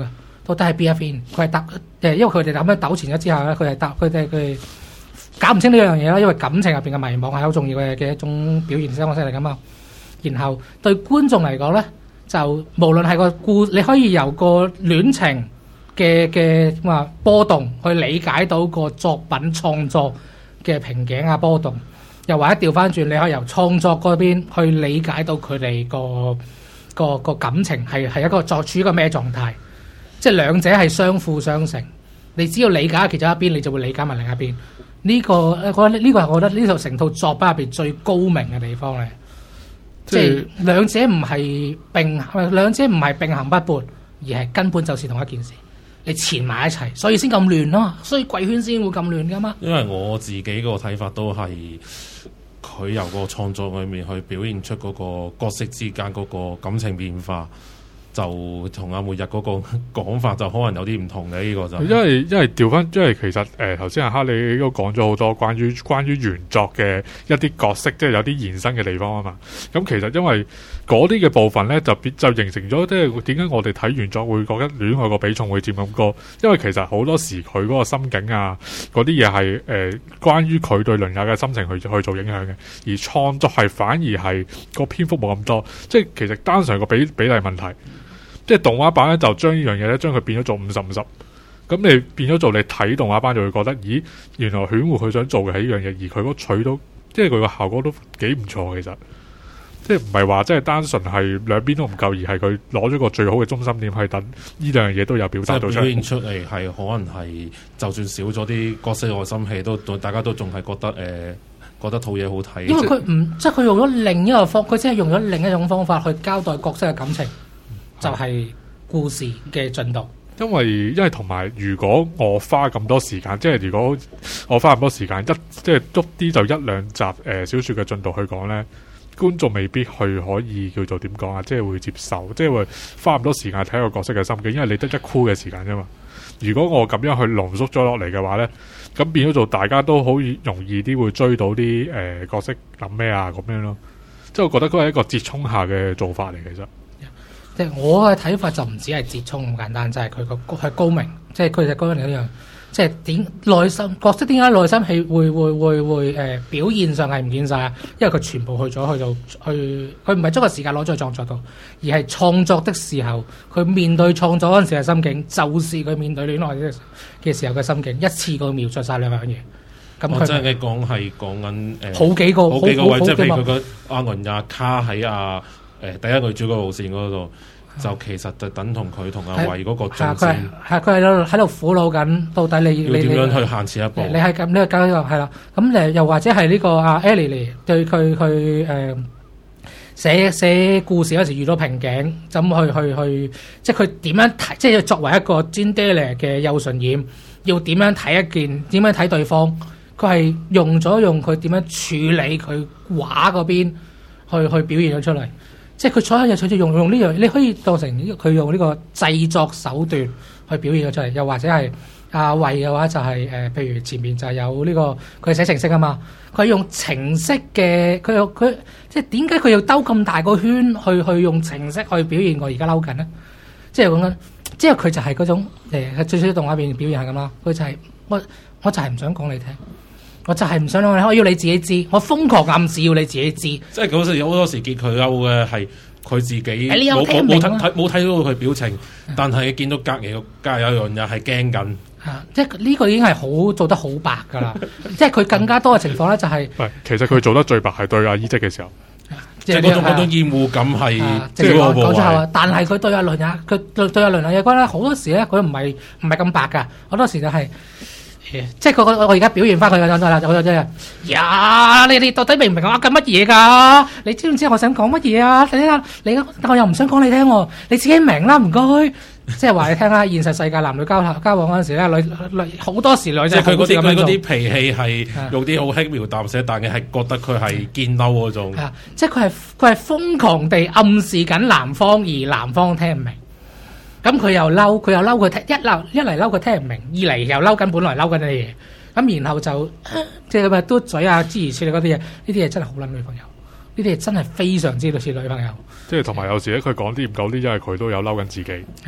到底係邊一邊？佢係因為佢哋咁樣糾纏咗之後咧，佢哋搞唔清呢樣嘢啦。因為感情入邊嘅迷惘係好重要嘅一種表現方式嚟噶嘛。然後對觀眾嚟講咧，就無論係你可以由個戀情嘅波動去理解到個作品創作嘅瓶頸啊波動，又或者調翻轉，你可以由創作嗰邊去理解到佢哋個感情係一個處於一個咩狀態，即係兩者係相輔相成。你只要理解其中一邊，你就會理解埋另一邊。呢個係我覺得呢套成套作品入邊最高明嘅地方嚟。即係兩者唔係並行不悖，而係根本就是同一件事。你纏埋一齊，所以先咁亂咯。所以貴圈先會咁亂噶嘛。因為我自己個睇法都係佢由個創作裏面去表現出嗰個角色之間嗰個感情變化，就同阿末日嗰個講法就可能有啲唔同嘅。呢個就因為調翻，因為其實頭先阿哈利都講咗好多關於原作嘅一啲角色，即係有啲延伸嘅地方啊嘛。咁其實因為嗰啲嘅部分咧，就形成咗，即係點解我哋睇原作會覺得戀愛個比重會佔咁高？因為其實好多時佢嗰個心境啊，嗰啲嘢係關於佢對鄰友嘅心情去做影響嘅，而創作係反而係個篇幅冇咁多，即係其實單純個比例問題。即係動畫版咧，就將呢樣嘢咧，將佢變咗做50-50。咁你變咗做你睇動畫版就會覺得，咦，原來犬戶佢想做嘅係呢樣嘢，而佢嗰取到，即係佢個效果都幾唔錯。其實，即係唔係話即係單純係兩邊都唔夠，而係佢攞咗個最好嘅中心點，係等呢兩樣嘢都有表達到出嚟。表現出嚟係可能係，就算少咗啲角色內心戲，大家都仲係覺得套嘢好睇。因為佢即係佢用咗另一個佢即係用咗另一種方法去交代角色嘅感情。就係故事嘅進度，因為同埋，如果我花咁多時間，即係如果我花咁多時間即係捉啲就一兩集小說嘅進度去講咧，觀眾未必可以叫做點講啊，即係會接受，即係會花咁多時間睇個角色嘅心境，因為你得一箍嘅時間啫嘛。如果我咁樣去濃縮咗落嚟嘅話咧，咁變咗做大家都好容易啲會追到啲角色諗咩啊咁樣咯。即係我覺得佢係一個折衷下嘅做法嚟，其實。即係我嘅睇法就唔止係折衷咁簡單，就係佢個係高明，即係佢就高明一樣。即係內心角色點解內心戲會表現上係唔見晒啊？因為佢全部去咗佢唔係將個時間攞咗去創作度，而係創作的時候，佢面對創作嗰陣時嘅心境，就是佢面對戀愛嘅時候嘅心境，一次過描述晒兩樣嘢。咁我真係講緊好幾個位，即係譬如佢個阿雲亞卡喺第一女主角路線嗰度，就其實就等同佢同阿慧嗰個進展。佢係喺度苦惱緊，到底你點樣去行前一步？你係咁呢個交係啦。咁又或者係呢個阿 Ellie 對佢寫故事嗰時遇到瓶頸，咁去即係佢點樣睇？即係作為一個 Jindele 嘅幼純染，要點樣睇對方？佢係用佢點樣處理佢畫嗰邊去表現咗出嚟。即係佢所有嘢，佢用呢樣，你可以當成佢用呢個製作手段去表現咗出嚟。又或者係阿慧嘅話，就係譬如前面就係有呢個佢寫程式啊嘛，佢用程式嘅，佢即係點解佢要兜咁大個圈去用程式去表現我而家嬲緊咧？即係講緊，即係佢就係嗰種最少動畫片表現係咁啦。佢就係我就係唔想講你聽。我就係唔想講你，我要你自己知，我瘋狂暗示要你自己知。即係嗰時好多時見佢嬲嘅係佢自己冇睇到佢表情，但係見到隔籬有樣嘢係驚緊。即係呢個已經係做得好白噶啦。即係佢更加多嘅情況咧，就係其實佢做得最白係對阿伊織嘅時候，即係嗰種厭惡感係即係講出口。但係佢對阿倫也，佢對阿倫也嘅關係好多時咧，佢唔係咁白噶，好多時就係。即係我而家表現翻佢嘅狀態啦，我真係呀！你哋到底明唔明我緊乜嘢㗎？你知唔知我想講乜嘢啊？你我又唔想講你聽喎，你自己明啦，唔該。即係話你聽啦，現實世界男女交往嗰陣時咧，女好多時女仔佢嗰啲脾氣係用啲好輕描淡寫，但係覺得佢係堅嬲嗰種。即係佢係瘋狂地暗示緊男方，而男方聽唔明。咁佢又嬲，佢聽一嚟嬲佢聽唔明，二嚟又嬲緊本來嬲緊嘅嘢，咁然後就即係咁嘟嘴啊諸如此類嗰啲嘢，呢啲嘢真係好撚女朋友，呢啲嘢真係非常之類似女朋友。即係同埋有時咧，佢講啲唔夠啲，因為佢都有嬲緊自己。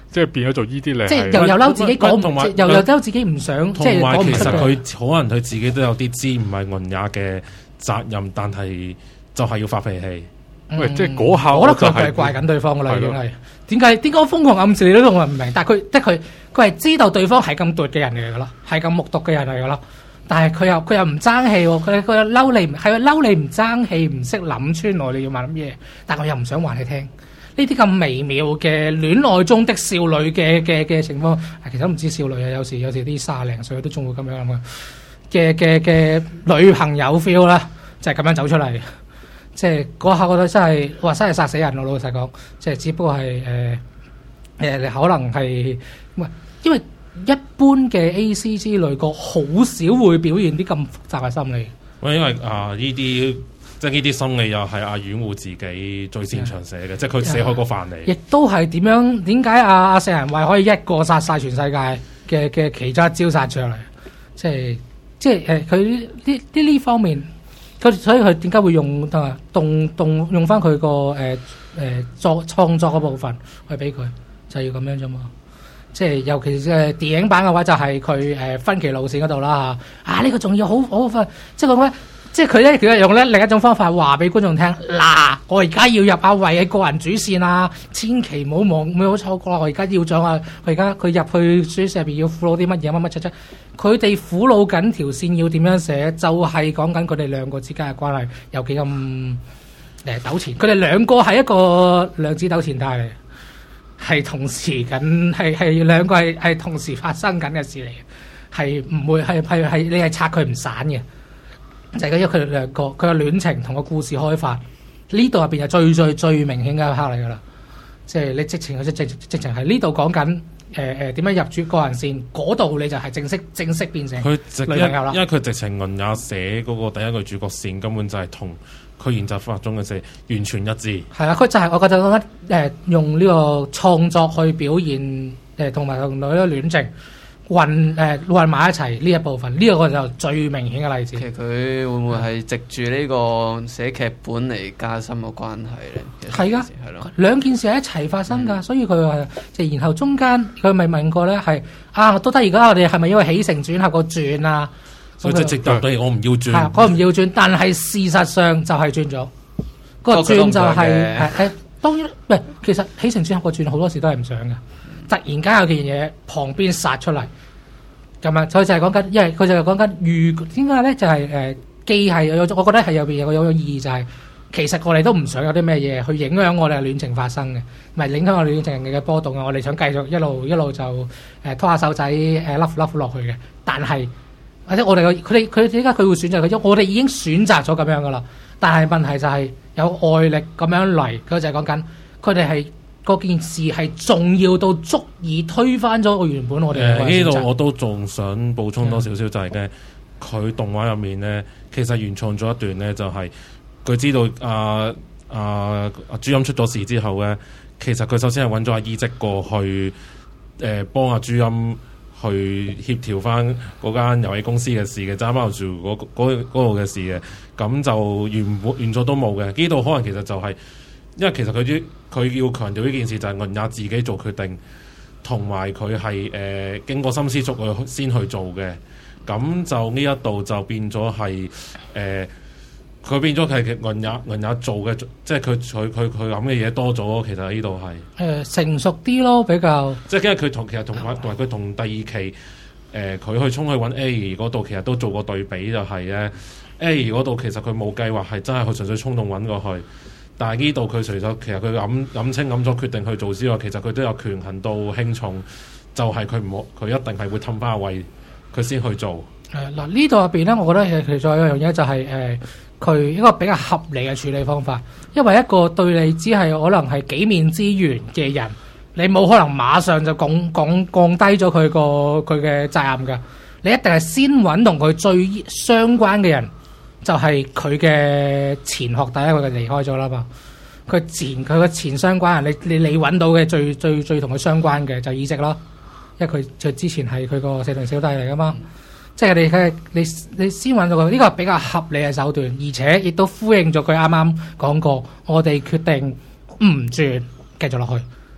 即係變咗做依啲咧， 即係又嬲自己講，又嬲自己唔想，即係講唔出嘅。 其實佢可能佢自己都有啲知唔係銀也嘅責任，但係就係要發脾氣。 喂，即係嗰下， 我覺得佢係怪緊對方噶啦，已經係點解我瘋狂暗示你都仲係唔明？但係佢係知道對方係咁毒嘅人嚟噶啦，係咁木毒嘅人嚟噶啦。但係佢又唔爭氣喎，佢又嬲你，係嬲你唔爭氣，唔識諗穿我，你要問嘢，但係我又唔想話你聽。呢啲咁微妙嘅戀愛中的少女嘅情況，其實都唔知少女啊，有時啲30零歲都仲會咁樣諗嘅女朋友 feel 啦，就係咁樣走出嚟。即係嗰下覺得真係殺死人咯，老實講，即係只不過係你可能係因為一般嘅 AC 之類個好少會表現啲咁複雜嘅心理。 因為呢啲即係呢啲心理又係阿阮戶自己最擅長寫嘅，即係佢寫開個範例。 亦都係點解阿石人衛可以一個殺晒全世界嘅其中一招殺出嚟？即係佢呢方面。所以佢點解會用用翻佢個創作嗰部分去俾佢，就係要咁樣啫嘛。即係尤其是電影版嘅話，就係佢分歧路線嗰度啦嚇。呢個仲要好快，即係講咩？即係佢用另一種方法話俾觀眾聽。嗱，我而家要入阿衛嘅個人主線啊，千祈唔好錯過啦！我而家要咗啊，佢入去書社入邊要苦惱啲乜嘢乜七。佢哋苦惱緊條線要點樣寫，就係講緊佢哋兩個之間嘅關係有幾咁糾纏。佢哋兩個係一個量子糾纏帶嚟，係同時緊係兩個係同時發生緊嘅事嚟，係唔會係你係拆佢唔散嘅。就係因為佢哋兩個佢嘅戀情同個故事開發呢度入邊係最明顯嘅一刻嚟噶啦。即係你直情係呢度講緊點樣入主個人線，嗰度你就係正式變成女朋友啦。 因為佢直情銀也寫嗰個第一個主角線根本就係同佢現實法中嘅寫完全一致。係啦，佢就係我覺得講緊用呢個創作去表現同埋同女嘅戀情。混埋一齊呢一部分，呢個就最明顯嘅例子。 其實佢會唔會係藉住呢個寫劇本嚟加深個關係咧？ 係噶，係咯，兩件事係一齊發生噶，所以佢話即然後中間佢咪問過咧，係到底而家我哋係咪因為起承轉合個轉啊？ 所以即係直答對，我唔要轉。 係，我唔要轉，但係事實上就係轉咗。個轉就係當然唔係，其實起承轉合個轉好多時都係唔想嘅。突然間有件嘢旁邊殺出嚟，咁啊，所以就係講緊，因為佢就係講緊點解咧？就係既係有，我覺得係入邊有個意義，就係其實我哋都唔想有啲咩嘢去影響我哋嘅戀情發生嘅，唔係影響我哋戀情嘅波動嘅。我哋想繼續一路就拖下手仔love 落去嘅。但係或者我哋佢點解佢會選擇佢？因為我哋已經選擇咗咁樣噶啦。但係問題就係有外力咁樣嚟，佢就係講緊佢哋係。嗰件事係重要到足以推翻咗我原本我哋呢度我都仲想補充多少少，就係咧佢動畫入面咧，其實原創咗一段咧，就係佢知道朱茵出咗事之後咧，其實佢首先係揾咗阿伊織過去幫阿朱茵去協調翻嗰間遊戲公司嘅事嘅，揸包住嗰度嘅事嘅，咁就原作都冇嘅。呢度可能其實就係、是。因為其實佢要強調呢件事就係銀也自己做決定，同埋佢係經過深思熟慮先去做嘅。咁就呢一度就變咗係佢變咗係銀也做嘅，即係佢諗嘅嘢多咗。其實呢度係成熟啲咯，比較即係因為佢同埋佢同第二期佢去衝去揾 A 嗰度，其實都做過對比，就係咧 A 嗰度其實佢冇計劃係真係佢純粹衝動揾過去。但係呢度佢除咗其實佢諗清諗咗決定去做之外，其實佢都有權衡到輕重，就係佢一定係會氹翻阿衛佢先去做。 嗱呢度入邊咧，我覺得其實有一樣嘢就係佢一個比較合理嘅處理方法，因為一個對你只係可能係幾面之緣嘅人，你冇可能馬上就降低咗佢嘅責任㗎，你一定係先揾同佢最相關嘅人。就係佢嘅前學弟，佢就離開咗啦嘛。佢個前相關人，你揾到嘅最同佢相關嘅就伊織咯，因為佢之前係佢個社團小弟嚟噶嘛。即係你先揾到佢，呢個係比較合理嘅手段，而且亦都呼應咗佢啱啱講過，我哋決定唔轉，繼續落去。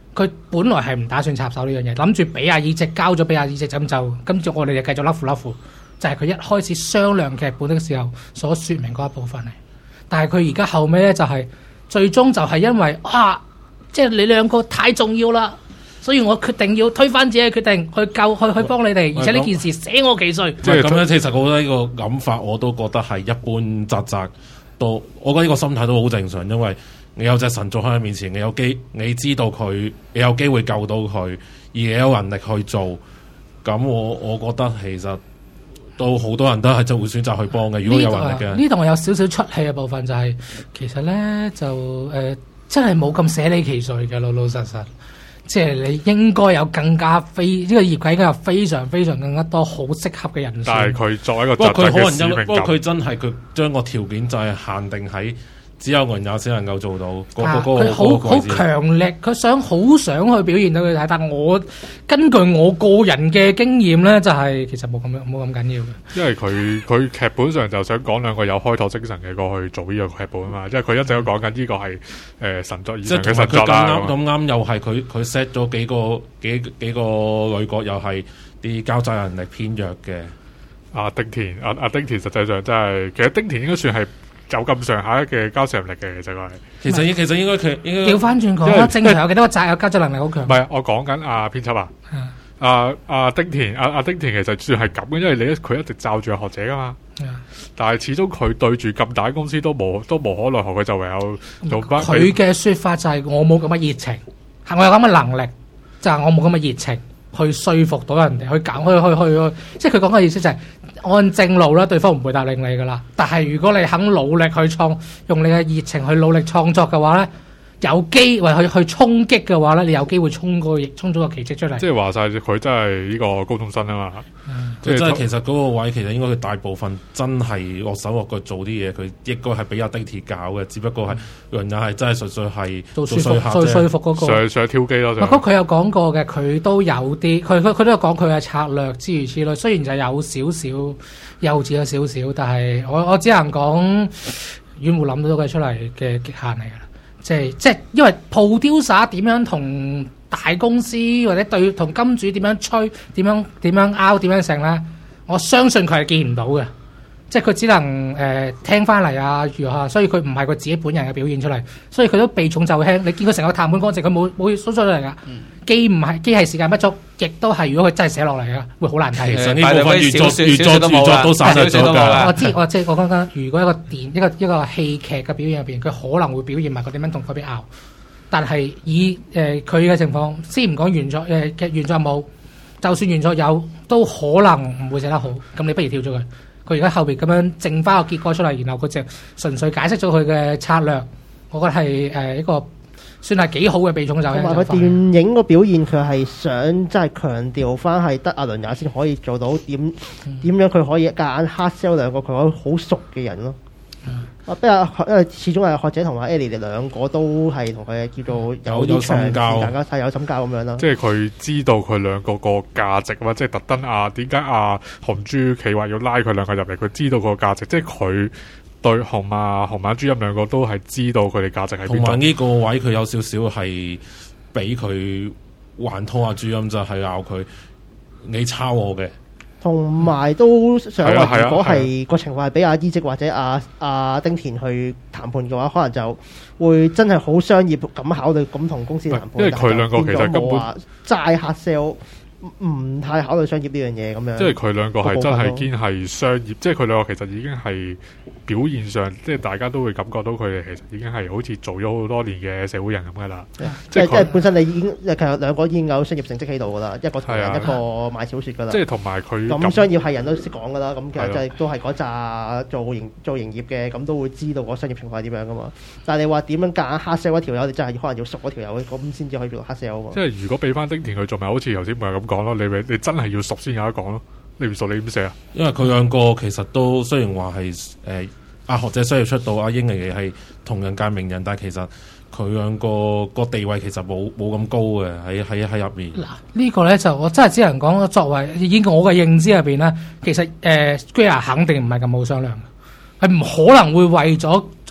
佢本來係唔打算插手呢樣嘢，諗住俾阿爾直交咗俾阿爾直咁就，跟住我哋就繼續甩褲，就係佢一開始商量劇本嘅時候所説明嗰一部分嚟。但係佢而家後尾咧就係、最終就係因為即係你兩個太重要啦，所以我決定要推翻自己嘅決定，去幫你哋，而且呢件事捨我其誰。 即係咁樣，其實我覺得呢個諗法我都覺得係一般雜到，我覺得呢個心態都好正常，因為你有隻神族喺你面前，你知道佢，你有機會救到佢，而你有能力去做，咁我覺得其實都好多人都係就會選擇去幫嘅。如果有能力嘅， 呢度我有少少出氣嘅部分就係、其實咧就真係冇咁捨你其誰嘅，老實，即係你應該有更加呢個業界應該有非常非常更加多好適合嘅人選。 但係佢作為一個不過佢可能不過佢真係佢將個條件就係限定喺只有雲友先能夠做到佢好強力，佢好想去表現到佢睇，但我根據我個人嘅經驗咧，就係、其實冇咁緊要嘅。 因為佢劇本上就想講兩個有開拓精神嘅過去做呢個劇本啊嘛，因為佢一直都講緊呢個係神作以上嘅神作啦。 咁啱又係佢 set 咗幾個女角，又係啲交際能力偏弱嘅。 阿丁田實際上真係，其實丁田應該算係有咁上下嘅交際能力嘅，其實應該佢調翻轉講啦，正常有幾多個有交際能力好強？ 唔係，我講緊編輯丁田其實算係咁嘅，因為佢一直罩住學者噶嘛。但係始終佢對住咁大公司都無可奈何，佢就唯有做翻。 佢嘅説法就係我冇咁嘅熱情，係我有咁嘅能力，就係我冇咁嘅熱情去說服到人哋去搞去，即係佢講嘅意思就係、按正路啦，對方唔會答應你噶啦。但係如果你肯努力去用你嘅熱情去努力創作嘅話咧，有機會去衝擊嘅話咧，你有機會衝咗個奇蹟出嚟。 即係話晒佢真係呢個高中生啊嘛。 即係其實嗰個位其實應該佢大部分真係落手落腳做啲嘢，佢應該係俾阿丁鐵搞嘅，只不過係人又係真係純粹係做說服嗰個上挑機咯。 佢有講過嘅，佢都有啲，佢都有講佢嘅策略諸如此類。雖然就有少少幼稚咗少少，但係我只能講遠戶諗到佢出嚟嘅極限嚟㗎啦。即係因為 producer 點樣同大公司或者同金主點樣吹，點樣拗，點樣成咧？我相信佢係見唔到嘅，即係佢只能聽翻嚟如何，所以佢唔係佢自己本人嘅表現出嚟，所以佢都避重就輕。你見佢成個談判過程，佢冇輸出嚟㗎。既係時間不足，亦都係如果佢真係寫落嚟嘅，會好難睇。 其實呢部分越作都散咗㗎。 我講緊，如果一個戲劇嘅表演入邊，佢可能會表現埋佢點樣同嗰邊拗。但係以佢嘅情況，先唔講原作原作冇，就算原作有，都可能唔會寫得好。咁你不如跳咗佢。佢而家後邊咁樣剩翻個結果出嚟，然後佢就純粹解釋咗佢嘅策略，我覺得係一個算係幾好嘅避重就輕。 同埋佢電影個表現，佢係想即係強調翻係得阿倫也先可以做到點樣，佢可以夾硬 hard sell 兩個佢好熟嘅人咯。因為始終係學者同埋 Ellie 哋兩個都係同佢叫做有啲深交，大家係有深交咁樣啦。 即係佢知道佢兩個個價值啊，即係特登點解紅豬企話要拉佢兩個入嚟？佢知道個價值，即係佢對紅馬豬陰兩個都係知道佢哋價值喺邊度。 同埋呢個位佢有少少係俾佢還拖阿豬陰，就係鬧佢你抄我嘅。同埋都想話，如果係個情況係俾阿伊積或者阿丁田去談判嘅話，可能就會真係好商業咁考慮咁同公司談判。 因為佢兩個其實根本齋黑 sell，唔太考慮商業呢樣嘢咁樣。 即係佢兩個係真係堅係商業，即係佢兩個其實已經係表現上，即係大家都會感覺到佢哋其實已經係好似做咗好多年嘅社會人咁噶啦。 即係本身你已經其實兩個已經有商業成績喺度噶啦，一個同人，一個賣小説噶啦。 即係同埋佢咁商業係人都識講噶啦，咁其實即係都係嗰紮做營業嘅，咁都會知道個商業情況係點樣噶嘛。但係你話點樣夾硬 hard sell 一條友，你真係可能要熟嗰條友咁先至可以做 hard sell 啊嘛。 即係如果俾翻丁田佢做，咪好似頭先唔係咁講咯，你真係要熟先有得講咯，你唔熟你點寫啊？ 因為佢兩個其實都雖然話係阿學者需要出道，阿英嚟係同人界名人，但係其實佢兩個地位其實冇咁高嘅喺入面。 嗱，呢個咧就我真係只能講，作為以我嘅認知入邊咧，其實Square 肯定唔係咁好商量嘅，係唔可能會為咗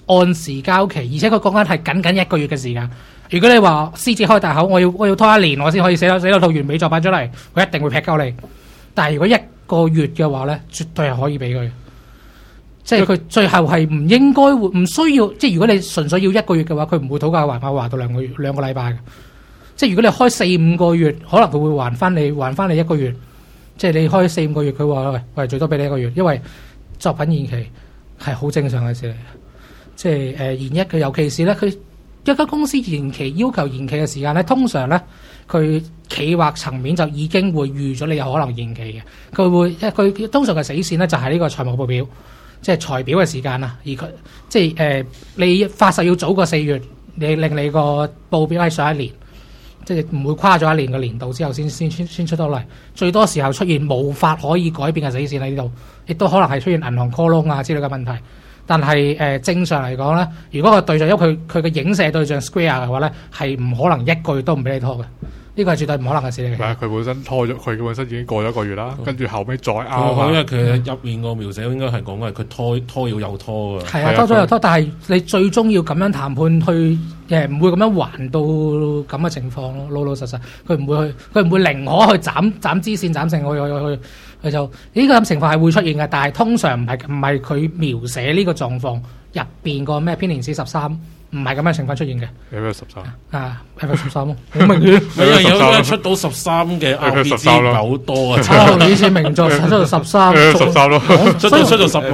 按時交期，而且佢講緊係僅1個月嘅時間。如果你話獅子開大口，我要拖1年我先可以寫到套完美作品出嚟，佢一定會劈鳩你。但係如果1個月嘅話咧，絕對係可以俾佢。即係佢最後係唔應該會唔需要，即係如果你純粹要1個月嘅話，佢唔會討價還價到2個禮拜嘅。即係如果你開4-5個月，可能佢會還翻你1個月。即係你開4-5個月，佢話喂最多俾你1個月，因為作品延期係好正常嘅事嚟。即係延佢尤其是咧，佢一間公司要求延期嘅時間咧，通常咧佢企劃層面就已經會預咗你有可能延期嘅。佢通常嘅死線咧就係呢個財務報表。即係財表嘅時間啦，而佢即係你發售要早過4月，你令你個報表喺上一年，即係唔會跨咗1年嘅年度之後先出到嚟。最多時候出現無法可以改變嘅死線喺呢度，亦都可能係出現銀行 call loan 啊之類嘅問題。但係正常嚟講咧，如果個對象因為佢嘅影射對象 Square 嘅話咧，係唔可能1個月都唔俾你拖嘅。呢個係絕對唔可能嘅事嚟嘅。 唔係佢本身拖咗，佢本身已經過咗1個月啦，跟住後尾再因為佢入面個描寫應該係講係佢拖要又拖㗎。 係啊，拖咗又拖，但係你最終要咁樣談判去唔會咁樣還到咁嘅情況咯。老實實，佢唔會寧可去斬支線斬成佢就呢個咁情況係會出現嘅，但係通常唔係佢描寫呢個狀況入邊個咩編年史13。唔係咁嘅情況出現嘅。 F13 啊，F13好明顯。 有出到13嘅 RPG 好多啊！ 以前名作出到13 13咯， 出到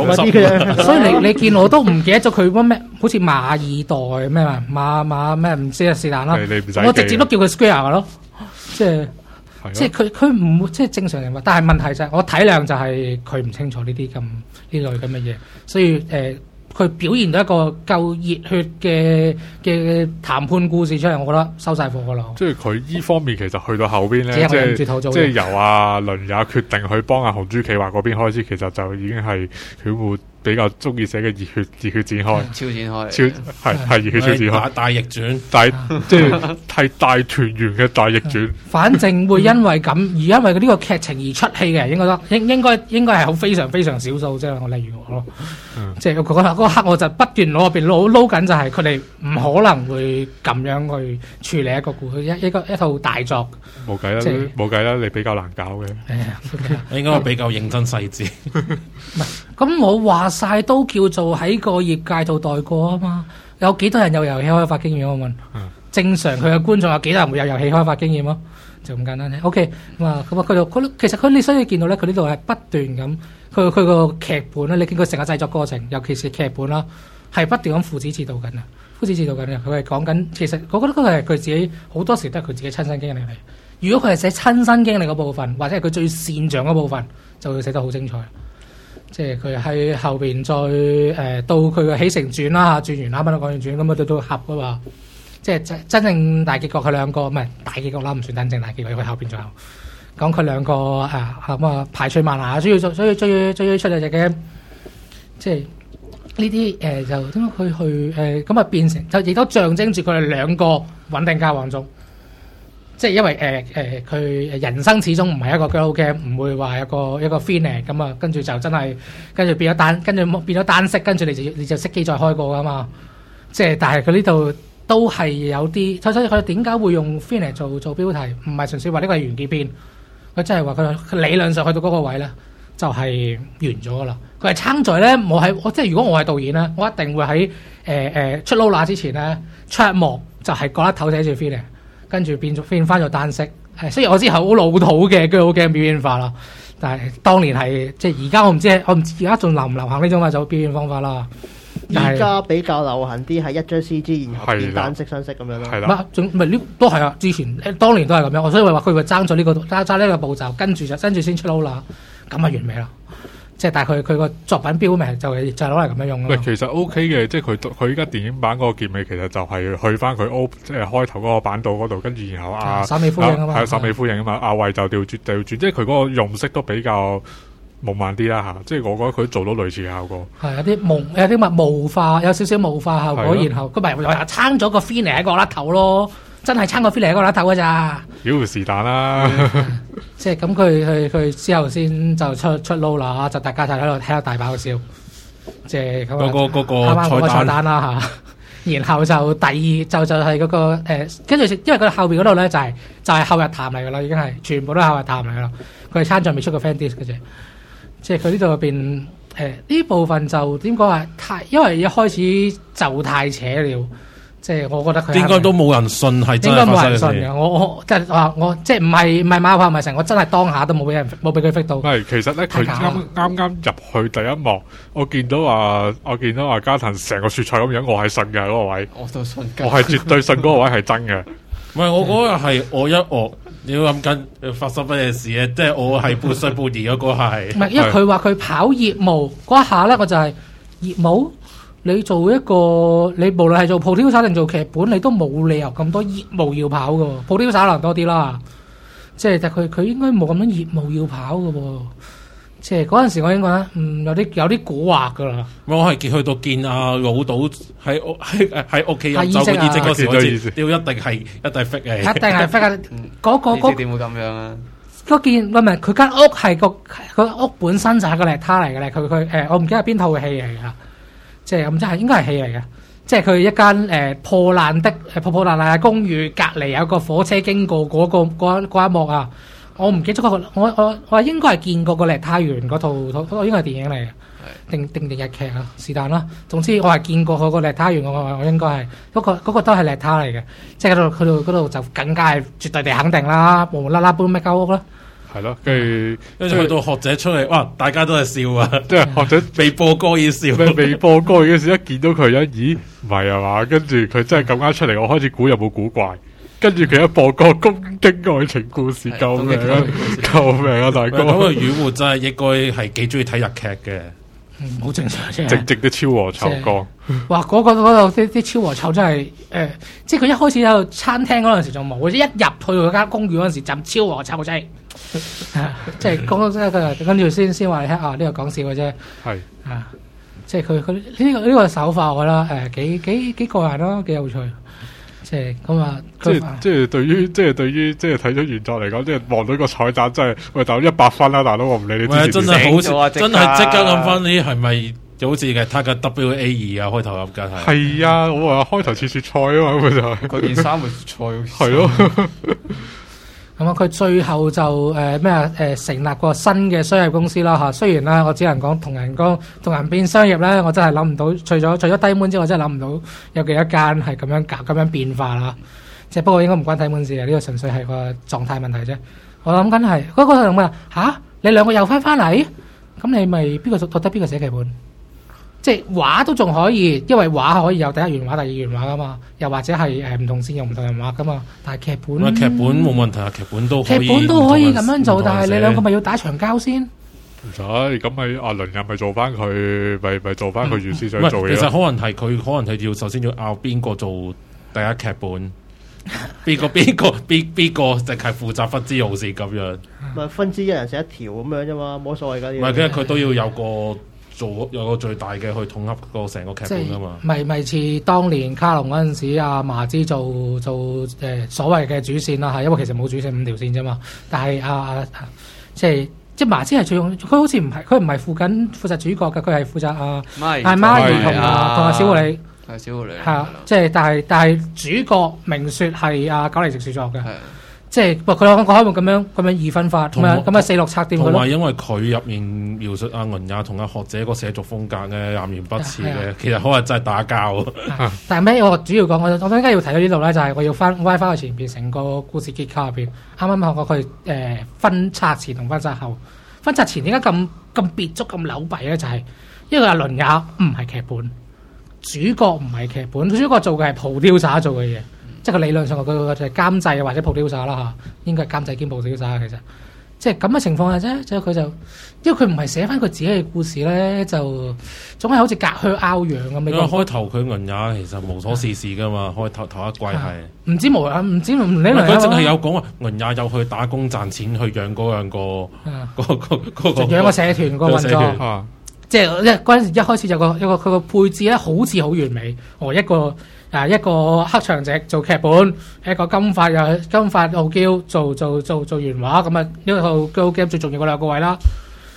16。 所以你見我都唔記得咗佢咩？好似馬二代咩馬咩唔知啊是但啦。我直接都叫佢 Square 嘅咯，即係佢唔會即係正常人物，但係問題就係我體諒就係佢唔清楚呢啲咁呢類咁嘅嘢，所以佢表現到一個夠熱血嘅談判故事出嚟，我覺得收晒貨噶啦。 即係佢依方面其實去到後邊咧，即係由阿倫也決定去幫阿紅豬企劃嗰邊開始，其實就已經係犬戶比較中意寫嘅熱血展開， 超展開， 係熱血超展開， 大逆轉， 即係大團圓嘅大逆轉。 反正會因為咁而因為呢個劇情而出戲嘅，應該係好非常非常少數啫。我例如我咯，即係嗰刻我就不斷攞入邊撈緊，就係佢哋唔可能會咁樣去處理一個故事一套大作。 冇計啦，冇計啦，你比較難搞嘅。 應該比較認真細緻。 唔係咁，我話晒都叫做喺個業界度待過啊嘛。有幾多人有遊戲開發經驗？我問。正常佢嘅觀眾有幾多人會有遊戲開發經驗咯？就咁簡單啫。OK，佢其實你所以見到咧，佢呢度係不斷咁，佢個劇本咧，你見佢成個製作過程，尤其是劇本啦，係不斷咁父子指導緊啊，佢係講緊，其實我覺得嗰個係佢自己好多時都係佢自己親身經歷嚟。如果佢係寫親身經歷嗰部分，或者係佢最擅長嗰部分，就會寫得好精彩。即係佢喺後邊再到佢嘅起承轉啦，轉完啱啱都講完轉，咁啊到合噶嘛。即係真正大結局，佢兩個唔係大結局啦，唔算真正大結局。佢後邊仲有講佢兩個咁啊排除萬難，所以追出嚟隻 game。即係呢啲就點解佢去咁啊變成就亦都象徵住佢哋兩個穩定交往中。即係因為佢人生始終唔係一個 girl game，唔會話一個 finish 咁啊，跟住就真係跟住變咗單式，跟住你就熄機再開過噶嘛。即係但係佢呢度都係有啲，所以佢點解會用 finish 做標題？唔係純粹話呢個係完結篇，佢真係話佢理論上去到嗰個位咧，就係完咗噶啦。佢係撐在咧，我即係如果我係導演咧，我一定會喺出 Lola 之前咧出一幕，就係嗰一頭寫住 finish。跟住變翻咗單式，雖然我知係好老土嘅 girl game 表演法啦，但係當年係即係而家我唔知而家仲流唔流行呢種嘅就表演方法啦。 而家比較流行啲係一張 CG 然後變單式雙式咁樣咯。 係啦， 咪呢都係啊！之前當年都係咁樣，我所以話佢會爭咗呢個爭呢個步驟，跟住先出 Lola，咁啊完美啦。即係但係佢個作品標名就係攞嚟咁樣用咯。 其實 OK 嘅，即係佢依家電影版嗰個結尾其實就係去翻佢即係開頭嗰個版度嗰度，跟住然後首尾呼應啊嘛， 係首尾呼應啊嘛。阿慧就調轉，即係佢嗰個用色都比較夢幻啲啦嚇。即係我覺得佢做到類似嘅效果。係有啲霧化，有少少霧化效果，然後佢咪又撐咗個 finish 喺個甩頭咯。真係撐個 finish 喺個甩頭㗎咋？妖是但啦。即係咁佢之後先就出 Lola 就大家就喺度大爆笑。 即係咁嗰個啱啱嗰個菜菜單單啦嚇。然後就第二就係嗰個跟住因為佢後邊嗰度咧就係後日談嚟噶啦，已經係全部都係後日談嚟噶啦。佢係餐桌未出過 fan dish 嘅啫，即係佢呢度入邊呢部分就點講啊？因為一開始就太扯了。即係我覺得佢應該都冇人信係真應該係發生冇人信嘅。 嘅事。 我即係話我即係唔係馬炮唔係成，我真係當下都冇俾佢 fit 到。 係，其實咧佢啱入去第一幕，我見到話加藤成個雪菜咁樣，我係信嘅嗰個位， 我都信我係絕對信嗰個位係真嘅。 唔係我嗰日係我一惡，你要諗緊發生乜嘢事咧？即係我係半衰半年嗰個係。 唔係，因為佢話佢跑業務嗰一下咧，我就係業務。你做一個，你無論係做 producer 定做劇本，你都冇理由咁多業務要跑嘅喎。producer 可能多啲啦，即係但佢應該冇咁多業務要跑嘅喎。即係嗰陣時，我已經覺得有啲蠱惑㗎啦。 我係去到見阿老島喺屋企飲酒嘅意識嗰時，我知屌一定係 fake 嘅， 一定係 fake 嗰點會咁樣啊？ 嗰件唔係佢間屋係個屋本身就係個 letter 嚟嘅咧。佢我唔記得係邊套戲嚟㗎。即係咁，即係應該係戲嚟嘅。即係佢一間破爛嘅公寓，隔離有個火車經過嗰一幕啊！我唔記得咗我應該係見過個麗太園嗰套應該係電影嚟嘅，定日劇啊，是但啦。總之我係見過佢個麗太園，我應該係嗰個都係麗太嚟嘅。即係嗰度就更加係絕對地肯定啦，無啦啦搬咩間屋啦。 係咯，跟住去到學者出嚟，哇！大家都係笑啊， 即係學者未播歌要笑， 未播歌嗰時一見到佢樣，咦？唔係啊嘛？跟住佢真係咁啱出嚟，我開始估有冇古怪。跟住佢一播歌，攻擊愛情故事，救命啊！救命啊！大哥， 咁啊，雨活真係應該係幾中意睇日劇嘅， 好正常啫。 直直啲超和臭歌。 哇！嗰度啲超和臭真係即係佢一開始喺度餐廳嗰陣時仲冇，一入去嗰間公寓嗰陣時浸超和臭真係。即係講真佢跟住先話你聽啊，呢個講笑嘅啫。係啊，即係佢呢個手法，我覺得幾過癮咯，幾有趣。即係咁啊， 即係對於睇咗原作嚟講，即係望到個彩蛋真係喂大佬100分啦，大佬我唔理你。 真係好真係即刻諗翻呢係咪好似嘅？睇緊 WA2啊，開頭咁梗係。係啊，我話開頭似雪菜啊嘛，咁就係。 嗰件衫咪雪菜。 係咯。 咁啊，佢最後就成立個新嘅商業公司啦嚇。雖然咧，我只能講同人變商業咧，我真係諗唔到，除咗低門之外，我真係諗唔到有幾多間係咁樣搞咁樣變化啦。即係不過應該唔關低門事嘅，呢個純粹係個狀態問題啫。我諗緊係嗰個諗咩啊？你兩個又翻嚟，咁你咪邊個覺得邊個寫劇本？即係畫都仲可以，因為畫可以有第一原畫、第二原畫噶嘛，又或者係唔同線用唔同人畫噶嘛。但係劇本冇問題啊，劇本都可以咁樣做，但係你兩個咪要打場交先。 唔使，咁咪阿倫又咪做翻佢，咪做翻佢原先想做嘅。 其實可能係要首先要拗邊個做第一劇本，邊個淨係負責分支路線咁樣。 咪分支一人寫一條咁樣啫嘛，冇所謂噶。 唔係，因為佢都要有個最大嘅去統合個成個劇本啊嘛， 咪似當年卡龍嗰陣時，阿麻枝做所謂嘅主線啦嚇，因為其實冇主線5條線啫嘛。但係即係麻枝係最用，佢好似唔係負責主角嘅，佢係負責媽兒同阿小狐狸， 係小狐狸係啊，即係但係主角明説係阿九黎直樹作嘅。即係佢兩個可以咁樣二分法，咁啊4六拆掂佢咯。 同埋因為佢入面描述阿雲也同阿學者個寫作風格咧，南轅北轍嘅，其實可能真係打交。 但係咩？我主要講我點解要提到呢度咧？就係我要歪翻去前邊成個故事結構入邊。啱啱學過佢分拆前同分拆後。分拆前點解咁別足咁扭弊咧？就係因為阿倫也唔係劇本，主角唔係劇本，主角做嘅係producer做嘅嘢。即係個理論上，佢就係監製或者 producer 啦嚇，應該係監製兼 producer 其實，即係咁嘅情況下啫。即係佢就因為佢唔係寫翻佢自己嘅故事咧，就總係好似隔靴搔癢咁。因為開頭佢雲也其實無所事事噶嘛，開頭一季係唔知唔理佢淨係有講話雲也有去打工賺錢去養嗰兩個養個社團個運作。即係嗰陣時一開始有個佢個配置咧，好似好完美。一個黑長直做劇本，一個金髮傲嬌做原畫，咁啊呢套 Girl Game 最重要嗰兩個位啦。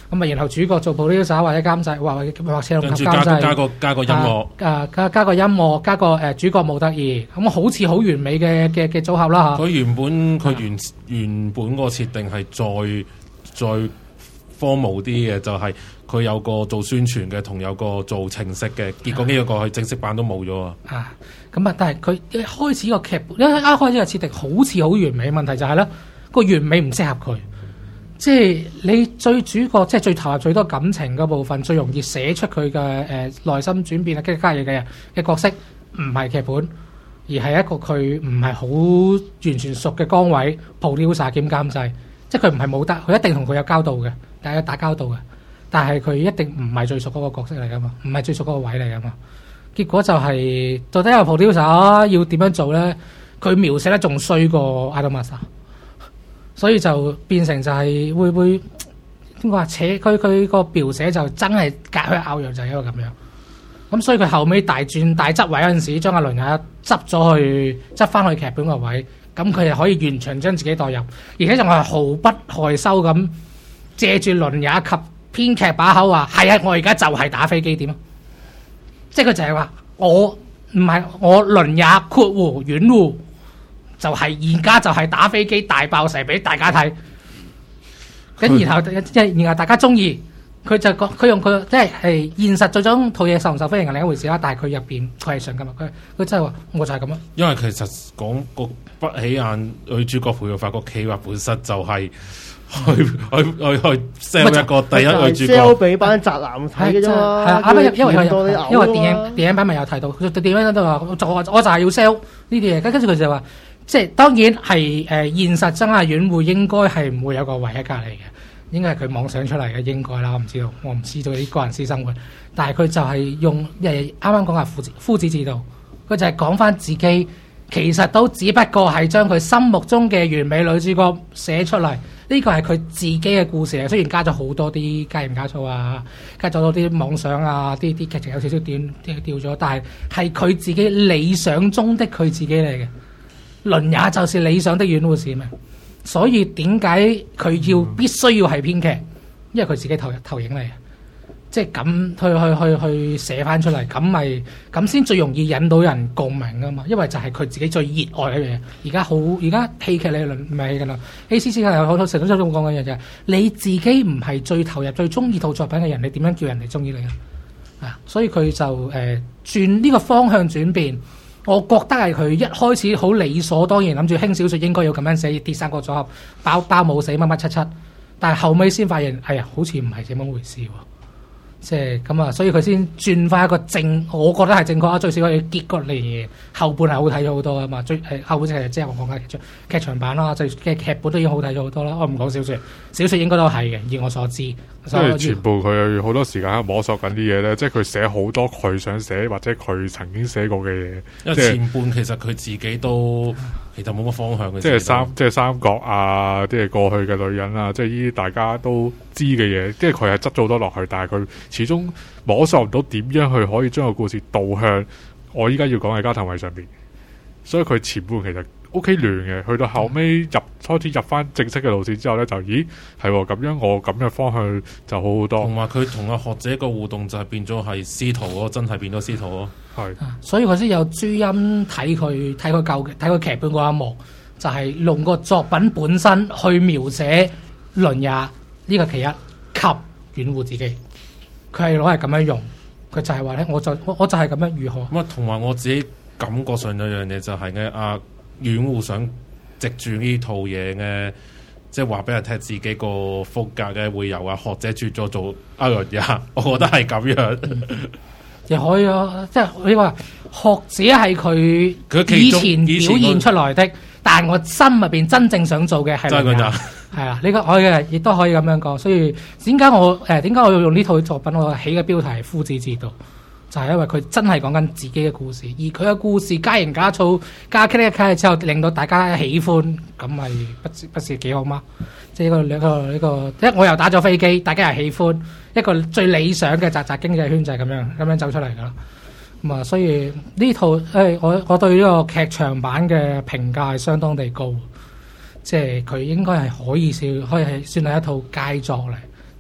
咁啊，然後主角做 producer 或者監製，或者跟住監製加個音樂， 加個音樂，加個主角模特兒，咁好似好完美嘅組合啦嚇。 佢原本個設定係再荒謬啲嘅，就係佢有個做宣傳嘅，同有個做程式嘅，結果呢個佢正式版都冇咗啊！ 咁啊，但係佢一開始個劇本，一開始個設定好似好完美，問題就係咧個完美唔適合佢。即係你最主角，即係最投入最多感情嗰部分，最容易寫出佢嘅內心轉變啊，跟住加嘢嘅角色，唔係劇本，而係一個佢唔係好完全熟嘅崗位 producer 兼監製，即係佢唔係冇得，佢一定同佢有交道嘅，大家打交道嘅，但係佢一定唔係最熟嗰個角色嚟噶嘛，唔係最熟嗰個位嚟噶嘛，結果就係到底有 producer 要點樣做咧？佢描寫得仲衰過 Adamasa。所以就變成就係會點講啊？佢個描寫就真係隔靴咬羊，就係一個咁樣。咁所以佢後尾大執位嗰陣時，將阿倫也執翻去劇本個位，咁佢就可以完全將自己代入，而且仲係毫不害羞咁借住倫也及編劇把口話：係啊，我而家就係打飛機點啊！即係佢就係話我唔係我倫也括弧遠戶。就係而家就係打飛機大爆射俾大家睇，然後大家中意，佢就講佢用佢即係現實最終套嘢受唔受歡迎係另一回事啦。但係佢入邊佢係想咁啊，佢真係話我就係咁啊。 因為其實講個不起眼女主角培育法個企劃本身就係去 sell 一個第一女主角 sell 俾班宅男睇嘅啫嘛。 係啊，因為電影版咪有提到，電影都話我就係要 sell 呢啲嘢，跟住佢就話。即係當然係現實真係院會應該係唔會有個位喺隔離嘅，應該係佢妄想出嚟嘅應該啦，我唔知道啲個人私生活，但係佢就係用啱啱講嘅夫子自道，佢就係講翻自己其實都只不過係將佢心目中嘅完美女主角寫出嚟，呢個係佢自己嘅故事啊。雖然加咗好多啲加鹽加醋啊，加咗多啲妄想啊，啲劇情有少少掉咗，但係佢自己理想中的佢自己嚟嘅。倫也就是理想的院護士咩？所以點解佢必須要係編劇？因為佢自己投影嚟嘅，即係咁去寫翻出嚟，咁先最容易引到人共鳴啊嘛！因為就係佢自己最熱愛嘅嘢。而家戲劇理論唔係㗎啦，ACC 係有好多成日都咁講嘅嘢就係你自己唔係最投入、最中意套作品嘅人，你點樣叫人哋中意你啊？所以佢就轉呢個方向轉變。我覺得係佢一開始好理所當然諗住輕小說應該要咁樣寫，跌三個組合包冇死乜乜七七，但係後尾先發現，好似唔係這麼回事喎。即係咁啊，所以佢先轉翻一個我覺得係正確啊，最少嘅結局嚟嘅。後半係好睇咗好多啊嘛，後半即係我講嘅劇場版啦，最嘅劇本都已經好睇咗好多啦。我唔講小說應該都係嘅，以我所知。 即係全部佢好多時間喺度摸索緊啲嘢咧，即係佢寫好多佢想寫或者佢曾經寫過嘅嘢。 因為前半其實佢自己都其實冇乜方向嘅。即係三國啊，即係過去嘅女人啊，即係呢啲大家都知嘅嘢。即係佢係執咗好多落去，但係佢始終摸索唔到點樣去可以將個故事導向我依家要講嘅家庭位上邊。所以佢前半其實 OK 亂嘅，去到後尾開始入翻正式嘅路線之後咧，就係咁樣，我咁嘅方向就好好多。 同埋佢同阿學者個互動就係變咗係師徒咯，真係變咗師徒咯。 係， 所以佢先有朱茵睇佢劇本嗰一幕，就係用個作品本身去描寫倫也呢個其一及遠護自己，佢係攞嚟咁樣用，佢就係話咧，我就係咁樣如何。 咁啊，同埋我自己感覺上有樣嘢就係咧，阿遠護想藉住呢套嘢嘅，即係話俾人聽自己個風格嘅會由學者轉咗做阿倫也，我覺得係咁樣。 亦可以啊，即係你話學者係佢以前表現出來的，但係我心入邊真正想做嘅係倫也。係啊，呢個我嘅亦都可以咁樣講。所以點解我要用呢套作品？我起嘅標題係夫子自道。就係因為佢真係講緊自己嘅故事，而佢嘅故事加鹽加醋加 click 之後，令到大家喜歡，咁咪不是幾好嗎？即係呢個我又打咗飛機，大家又喜歡，一個最理想嘅宅經濟圈就係咁樣走出嚟噶啦。咁啊，所以呢套我對呢個劇場版嘅評價係相當地高，即係佢應該係可以係算係一套佳作嚟。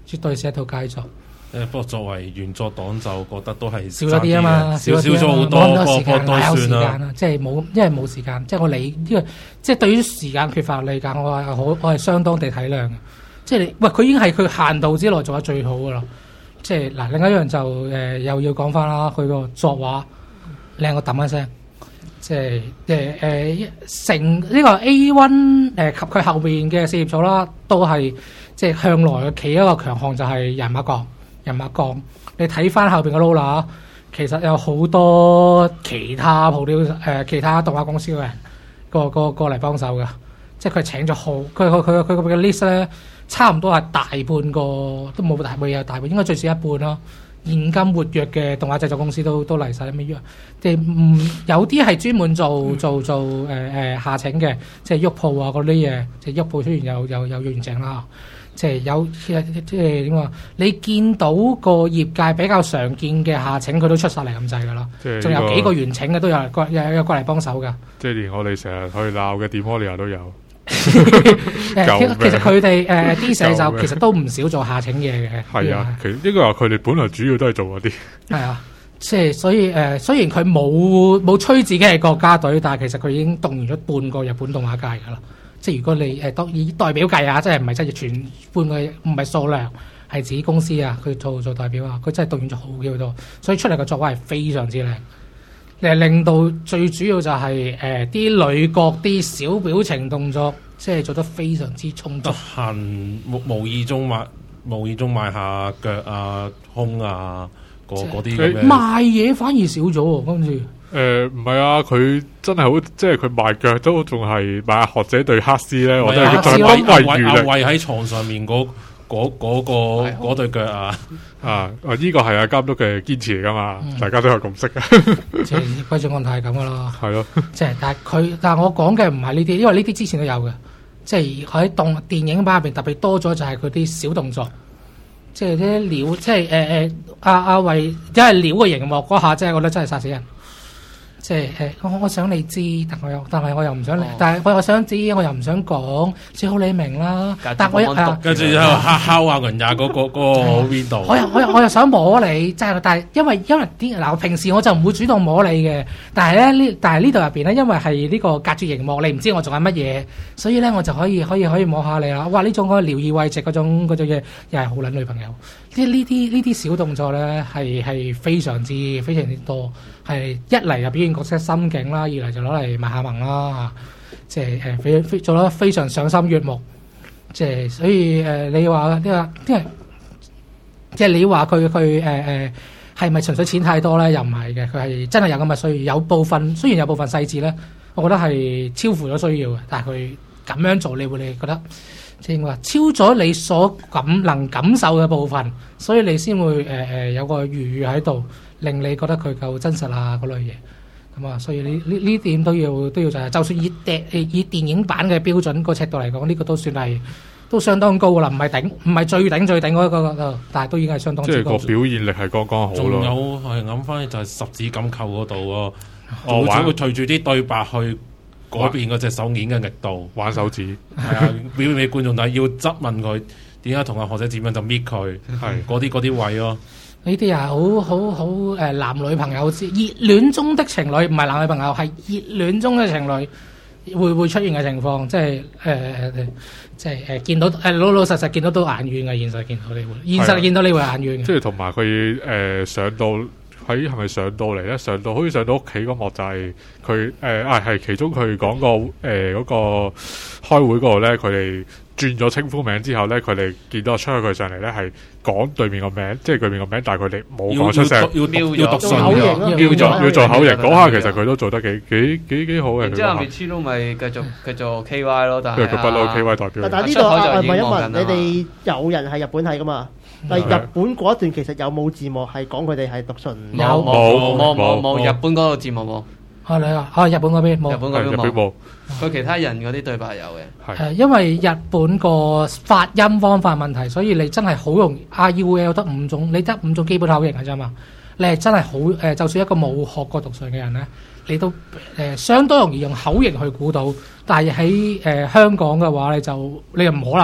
絕對是一套佳作。 不過作為原作黨就覺得都係少咗啲啊嘛， 少咗好多， 冇咁多時間， 都有時算啦。 間啦，即係冇，因為冇時間，即係我理呢個，即係對於時間缺乏理解，我係相當地體諒嘅。即係你喂，佢已經係佢限度之內做得最好噶啦。即係嗱，另一樣就又要講翻啦，佢個作畫靚過揼一聲。即係成呢個 A1 及佢後邊嘅事業組啦，都係即係向來企一個強項就係人馬鋼。你睇翻後邊嘅 Lola，其實有好多其他其他動畫公司嘅人過嚟幫手嘅，即係佢請咗佢嘅 list 咧，差唔多係大半個都冇有大半，應該最少一半咯。現今活躍嘅動畫製作公司都嚟晒咁樣，即係有啲係專門做下請嘅，即係喐鋪啊嗰啲嘢，即係喐鋪雖然有完整啦，即係有即係點話？你見到個業界比較常見嘅下請，佢都出晒嚟咁滯噶啦，仲有幾個完整嘅都有過嚟幫手噶。 即係連我哋成日去鬧嘅Demonia都有。 其實佢哋啲社就其實都唔少做下請嘢嘅。 係啊，其實應該話佢哋本來主要都係做嗰啲。係啊，即係所以雖然佢冇吹自己係國家隊，但係其實佢已經動員咗半個日本動畫界㗎啦。即係如果你以代表計啊，即係唔係真係全半個唔係數量，係自己公司啊，佢做代表啊，佢真係動員咗好幾多，所以出嚟嘅作畫係非常之靚。令到最主要就係啲女角啲小表情動作，即係做得非常之充足。 無意中賣下腳啊、胸啊嗰啲賣嘢反而少咗喎，今次。 唔係啊，佢真係好，即係佢賣腳都仲係賣學者對黑絲咧，我都係再不遺餘力。 跪喺床上面嗰對腳啊！ 呢個係阿監督嘅堅持嚟噶嘛，大家都有共識嘅。 即係規則案係咁噶啦。係咯，即係但係我講嘅唔係呢啲，因為呢啲之前都有嘅。即係喺電影版入邊特別多咗，就係佢啲小動作，即係啲撩，即係阿維因為撩個熒幕嗰下，即係覺得真係殺死人。即係我想你知，但係我又唔想，但係我想知，我又唔想講，最好你明啦。但我跟住之後敲下人呀嗰個邊度。 我又想摸你，即係但係因為啲嗱，平時我就唔會主動摸你嘅，但係呢度入邊咧，因為係呢個隔住熒幕，你唔知我做緊乜嘢，所以咧我就可以摸下你啦。哇！呢種嗰個聊以慰藉嗰種嘢，又係好撚女朋友。呢啲小動作咧係非常之多，係一嚟就表現角色心境啦，二嚟就攞嚟賣下萌啦，即係做得非常賞心悅目。即係所以你話即係你話佢係咪純粹錢太多咧？又唔係嘅，佢係真係有咁嘅需要。有部分雖然有部分細節咧，我覺得係超乎咗需要嘅，但係佢咁樣做，你覺得即係話超咗你所能感受嘅部分，所以你先會有個餘裕喺度，令你覺得佢夠真實啊嗰類嘢。咁啊，所以呢點都要就係，就算以電影版嘅標準個尺度嚟講，呢個都算係都相當高噶啦，唔係最頂嗰個，但係都已經係相當之高。 即係個表現力係剛剛好咯。 仲有係諗翻就係十指緊扣嗰度喎，會隨住啲對白去改變嗰隻手腕嘅力度， 玩手指。 係啊，表俾觀眾睇，要質問佢點解同阿學者點樣就搣佢，係嗰啲位咯。 呢啲啊，好男女朋友熱戀中的情侶，唔係男女朋友，係熱戀中嘅情侶會出現嘅情況，即係見到老老實實見到都眼冤嘅，現實見到你會眼冤嘅。 即係同埋佢上到喺係咪上到嚟咧？好似上到屋企嗰幕就係佢係其中佢講個嗰個開會嗰度咧，佢哋轉咗稱呼名之後咧，佢哋見到出去佢上嚟咧係講對面個名，即係對面個名，但係佢哋冇講出聲， 要讀信， 要做口型。嗰下其實佢都做得幾好嘅。 之後咪黐佬咪繼續 KY 咯，但係因為佢不嬲 KY 代表。 但係呢度問一問，你哋有人係日本睇噶嘛？但係日本嗰一段其實有冇字幕係講佢哋係讀信？ 冇，日本嗰個字幕冇。 你話日本嗰邊冇， 日本嗰邊冇。佢其他人嗰啲對白有嘅。 因為日本個發音方法問題，所以你真係好容易 RUL 得5種，你得5種基本口型嘅啫嘛。你係真係好就算一個冇學過讀信嘅人咧，你都相當容易用口型去估到。但係喺香港嘅話，你又唔可能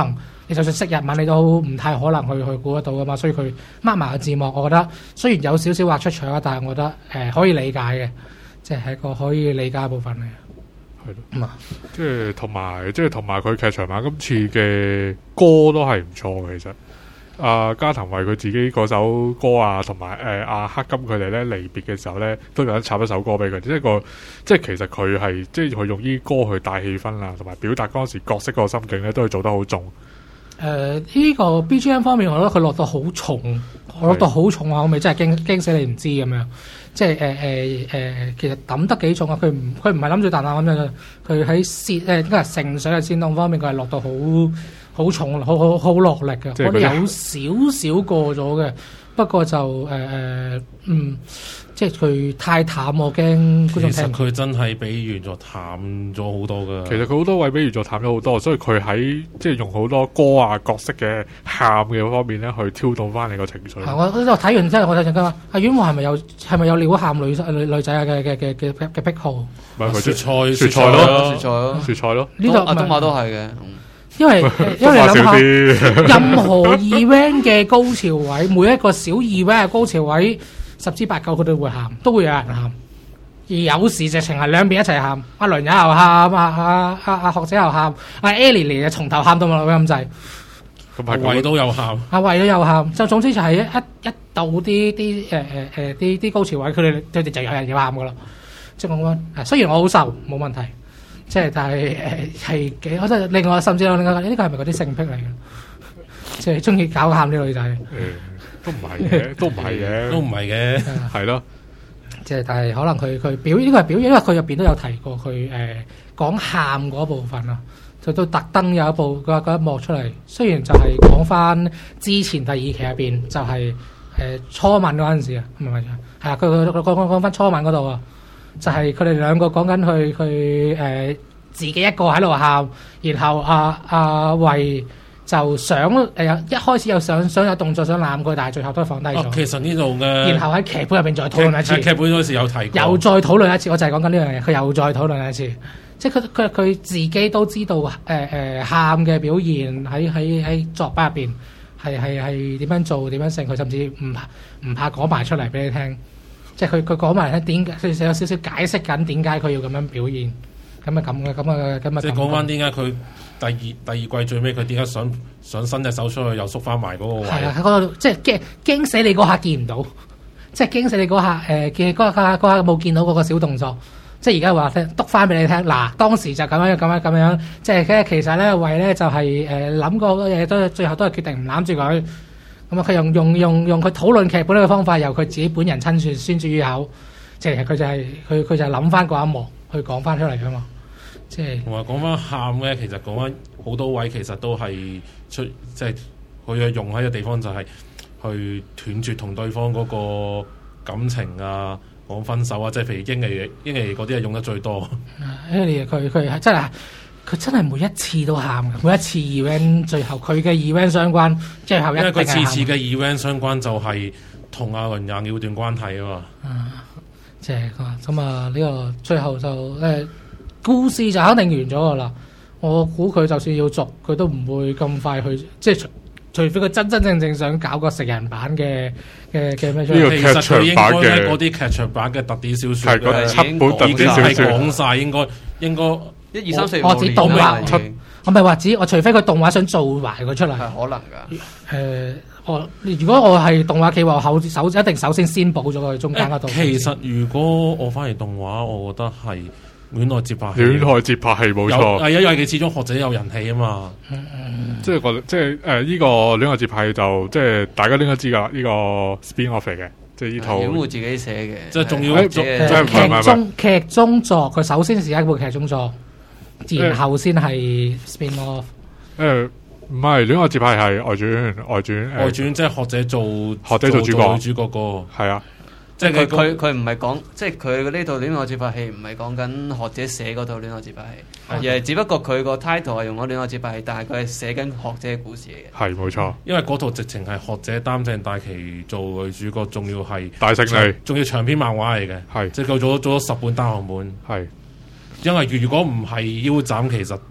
你就算識日文，你都唔太可能去估得到噶嘛。所以佢 mark 埋個字幕，我覺得雖然有少少畫出腸啊，但係我覺得可以理解嘅，即係一個可以理解嘅部分嚟。 係咯，即係同埋佢劇場版今次嘅歌都係唔錯嘅，其實。加藤為佢自己嗰首歌啊，同埋阿黑金佢哋咧離別嘅時候咧，都有得插一首歌俾佢，即係其實佢係即係佢用呢啲歌去帶氣氛啊，同埋表達嗰時角色個心境咧，都係做得好重。 呢個 BGM 方面，我覺得佢落到好重，落到好重啊！我咪真係驚死你唔知咁樣。即係其實抌得幾重啊！佢唔係諗住彈彈咁樣，佢喺應該係情緒嘅煽動方面，佢係落到好重，好落力嘅。我哋有少少過咗嘅，不過就即係佢太淡，我驚觀眾聽唔。 其實佢真係比原作淡咗好多噶。 其實佢好多位比原作淡咗好多，所以佢喺即係用好多歌啊角色嘅喊嘅方面咧，去挑動翻你個情緒。 我睇完之後，我就話：阿婉華係咪有料喊女仔啊嘅癖好？ 唔係佢雪菜雪菜咯。 呢度阿東馬都係嘅。 因為你諗下，任何 event 嘅高潮位，每一個小 event 嘅高潮位，10之8九佢都會喊，都會有人喊。而有時直情係兩邊一齊喊，阿倫也又喊，阿學姐又喊，阿 Ellie 嚟從頭喊到落去咁滯。 阿慧都有喊， 阿慧都有喊。就總之就係一到啲高潮位，佢哋就有人要喊噶啦。即係咁樣。雖然我好受，冇問題。即係，但係係幾，我真係另外甚至有另外呢個係咪嗰啲性癖嚟嘅？即係中意搞喊啲女仔。 都唔係嘅，都唔係嘅，係咯。 即係，但係可能佢表呢個係表演，因為佢入邊都有提過佢講喊嗰部分啊，就都特登有一幕出嚟。雖然就係講翻之前第2期入邊，就係初吻嗰陣時啊，唔係係啊，佢講翻初吻嗰度啊。就係佢哋兩個講緊佢自己一個喺度喊，然後阿慧就想一開始又想有動作想攬佢，但係最後都放低咗。 其實呢度嘅， 然後喺劇本入邊再討論一次。 劇本嗰時有提過， 又再討論一次。我就係講緊呢樣嘢，佢又再討論一次。即係佢自己都知道喊嘅表現喺作品入邊係點樣做點樣成，佢甚至唔怕講埋出嚟俾你聽。即係佢講埋咧點解，佢有少少解釋緊點解佢要咁樣表現，咁啊。即係講翻點解佢第二季最尾佢點解想伸隻手出去又縮翻埋嗰個位？係啊，喺嗰度即係驚死你嗰下見唔到，即係驚死你嗰下嘅嗰下冇見到嗰個小動作。即係而家話聽篤翻俾你聽，嗱當時就咁樣，即係其實咧為咧就係諗過嘅嘢都最後都係決定唔攬住佢。咁啊！佢用佢討論劇本呢個方法，由佢自己本人親宣諸於口，即係佢就係諗翻嗰一幕去講翻出嚟噶嘛。即係同埋講翻喊咧，其實講翻好多位其實都係即係佢嘅用喺嘅地方就係去斷絕同對方嗰個感情啊，講分手啊，即係譬如英兒嗰啲係用得最多。英兒佢係真係。佢真係每一次都喊嘅，每一次 event 最後佢嘅 event 相關，最後一定係喊。因為佢次次嘅 event 相關就係同阿倫也了斷關係啊嘛。即係咁啊！呢個最後就故事就肯定完咗噶啦。我估佢就算要續，佢都唔會咁快去，即係除非佢真正想搞個食人版嘅咩出嚟。其實佢應該咧嗰啲劇場版嘅特點小説係嗰7本特點小説係講曬，應該。1、2、3、4、5、我指動畫出，我咪話指我除非佢動畫想做埋佢出嚟，係可能㗎。如果我係動畫企劃一定首先補咗佢中間嗰度。其實如果我翻嚟動畫，我覺得係戀愛節拍戲。戀愛節拍戲冇錯，係因為佢始終學者有人氣啊嘛。即係呢個戀愛節拍戲就即係大家都應該知㗎，呢個 spin off 嚟嘅。即係呢套，會自己寫嘅，即係仲要劇中作。佢首先係一部劇中作。然後先係 spin off。唔係戀愛節拍係外傳，即係學者做主角，女主角個係啊。即係佢唔係講，即係佢呢套戀愛節拍戲唔係講緊學者寫嗰套戀愛節拍戲，而係只不過佢個 title 係用咗戀愛節拍戲，但係佢係寫緊學者嘅故事嚟嘅。係冇錯，因為嗰套直情係學者擔正大旗做女主角，仲要係大勝利，仲要長篇漫畫嚟嘅。係即係佢做咗10本單行本。係。因為如果唔係腰斬，其實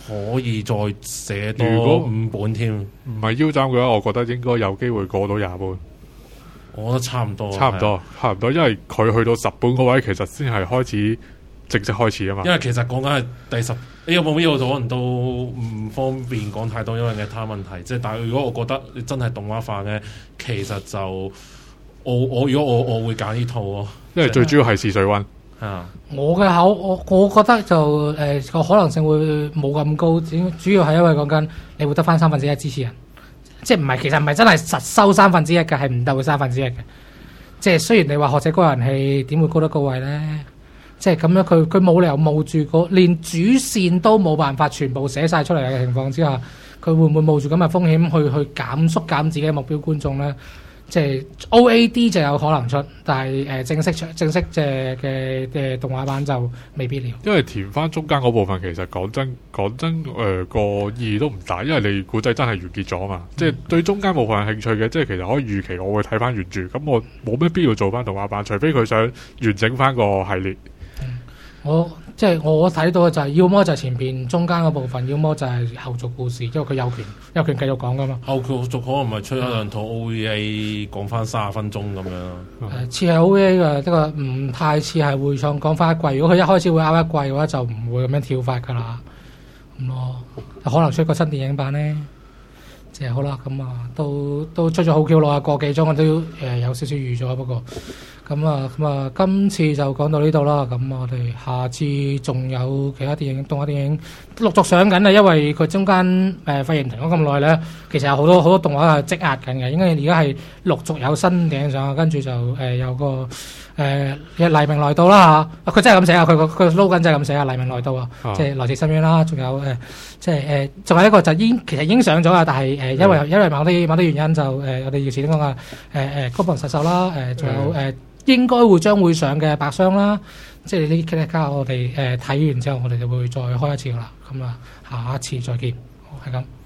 可以再寫多如果 5本添。 唔係腰斬嘅話，我覺得應該有機會過到20本。 我覺得差唔多， 差唔多，因為佢去到10本嗰位，其實先係開始正式開始啊嘛。 因為其實講緊係第10呢個部呢個可能都唔方便講太多，因為其他問題。即係但係如果我覺得你真係動畫化嘅，其實就如果我會揀呢套咯， 因為最主要係試水溫。 啊， 我覺得就個可能性會冇咁高，主要係因為講緊你會得翻1/3支持人。即係唔係，其實唔係真係實收1/3嘅，係唔到1/3嘅。即係雖然你話學者高人氣點會高得高位咧？即係咁樣，佢冇理由冒住連主線都冇辦法全部寫晒出嚟嘅情況之下，佢會唔會冒住咁嘅風險去縮減自己嘅目標觀眾咧？即係 OAD 就有可能出，但係正式嘅動畫版就未必了。 因為填翻中間嗰部分，其實講真個意義都唔大，因為你古仔真係完結咗嘛。即係對中間部分有興趣嘅，即係其實可以預期我會睇翻原著，咁我冇咩必要做翻動畫版，除非佢想完整翻個系列。 我睇到嘅就係要麼就係前邊中間嗰部分，要麼就係後續故事，因為佢有權繼續講噶嘛。 後續可能咪出一兩套 OVA 講翻30分鐘咁樣。 似係 OVA 嘅，不過唔太似係會創講翻一季。如果佢一開始會拗一季嘅話，就唔會咁樣跳法噶啦。咁咯，可能出個新電影版咧。即係好啦，咁啊都出咗好久啦，個幾鐘我都有少少預咗，不過咁啊，今次就講到呢度啦。咁我哋下次仲有其他動畫電影陸續上緊啊，因為佢中間肺炎停咗咁耐咧，其實有好多動畫係積壓緊嘅，應該而家係陸續有新電影上，跟住就有個黎明來到啦嚇，佢真係咁寫啊，佢撈緊真係咁寫啊，黎明來到啊，即係來自深淵啦，仲有仲有一個就其實已經上咗啊，但係因為某啲原因就我哋要遲啲講啊，高朋實獸啦，仲有應該將會上嘅白箱啦，即係呢啲卡我哋睇完之後，我哋就會再開一次噶啦，咁啊下一次再見，好係咁。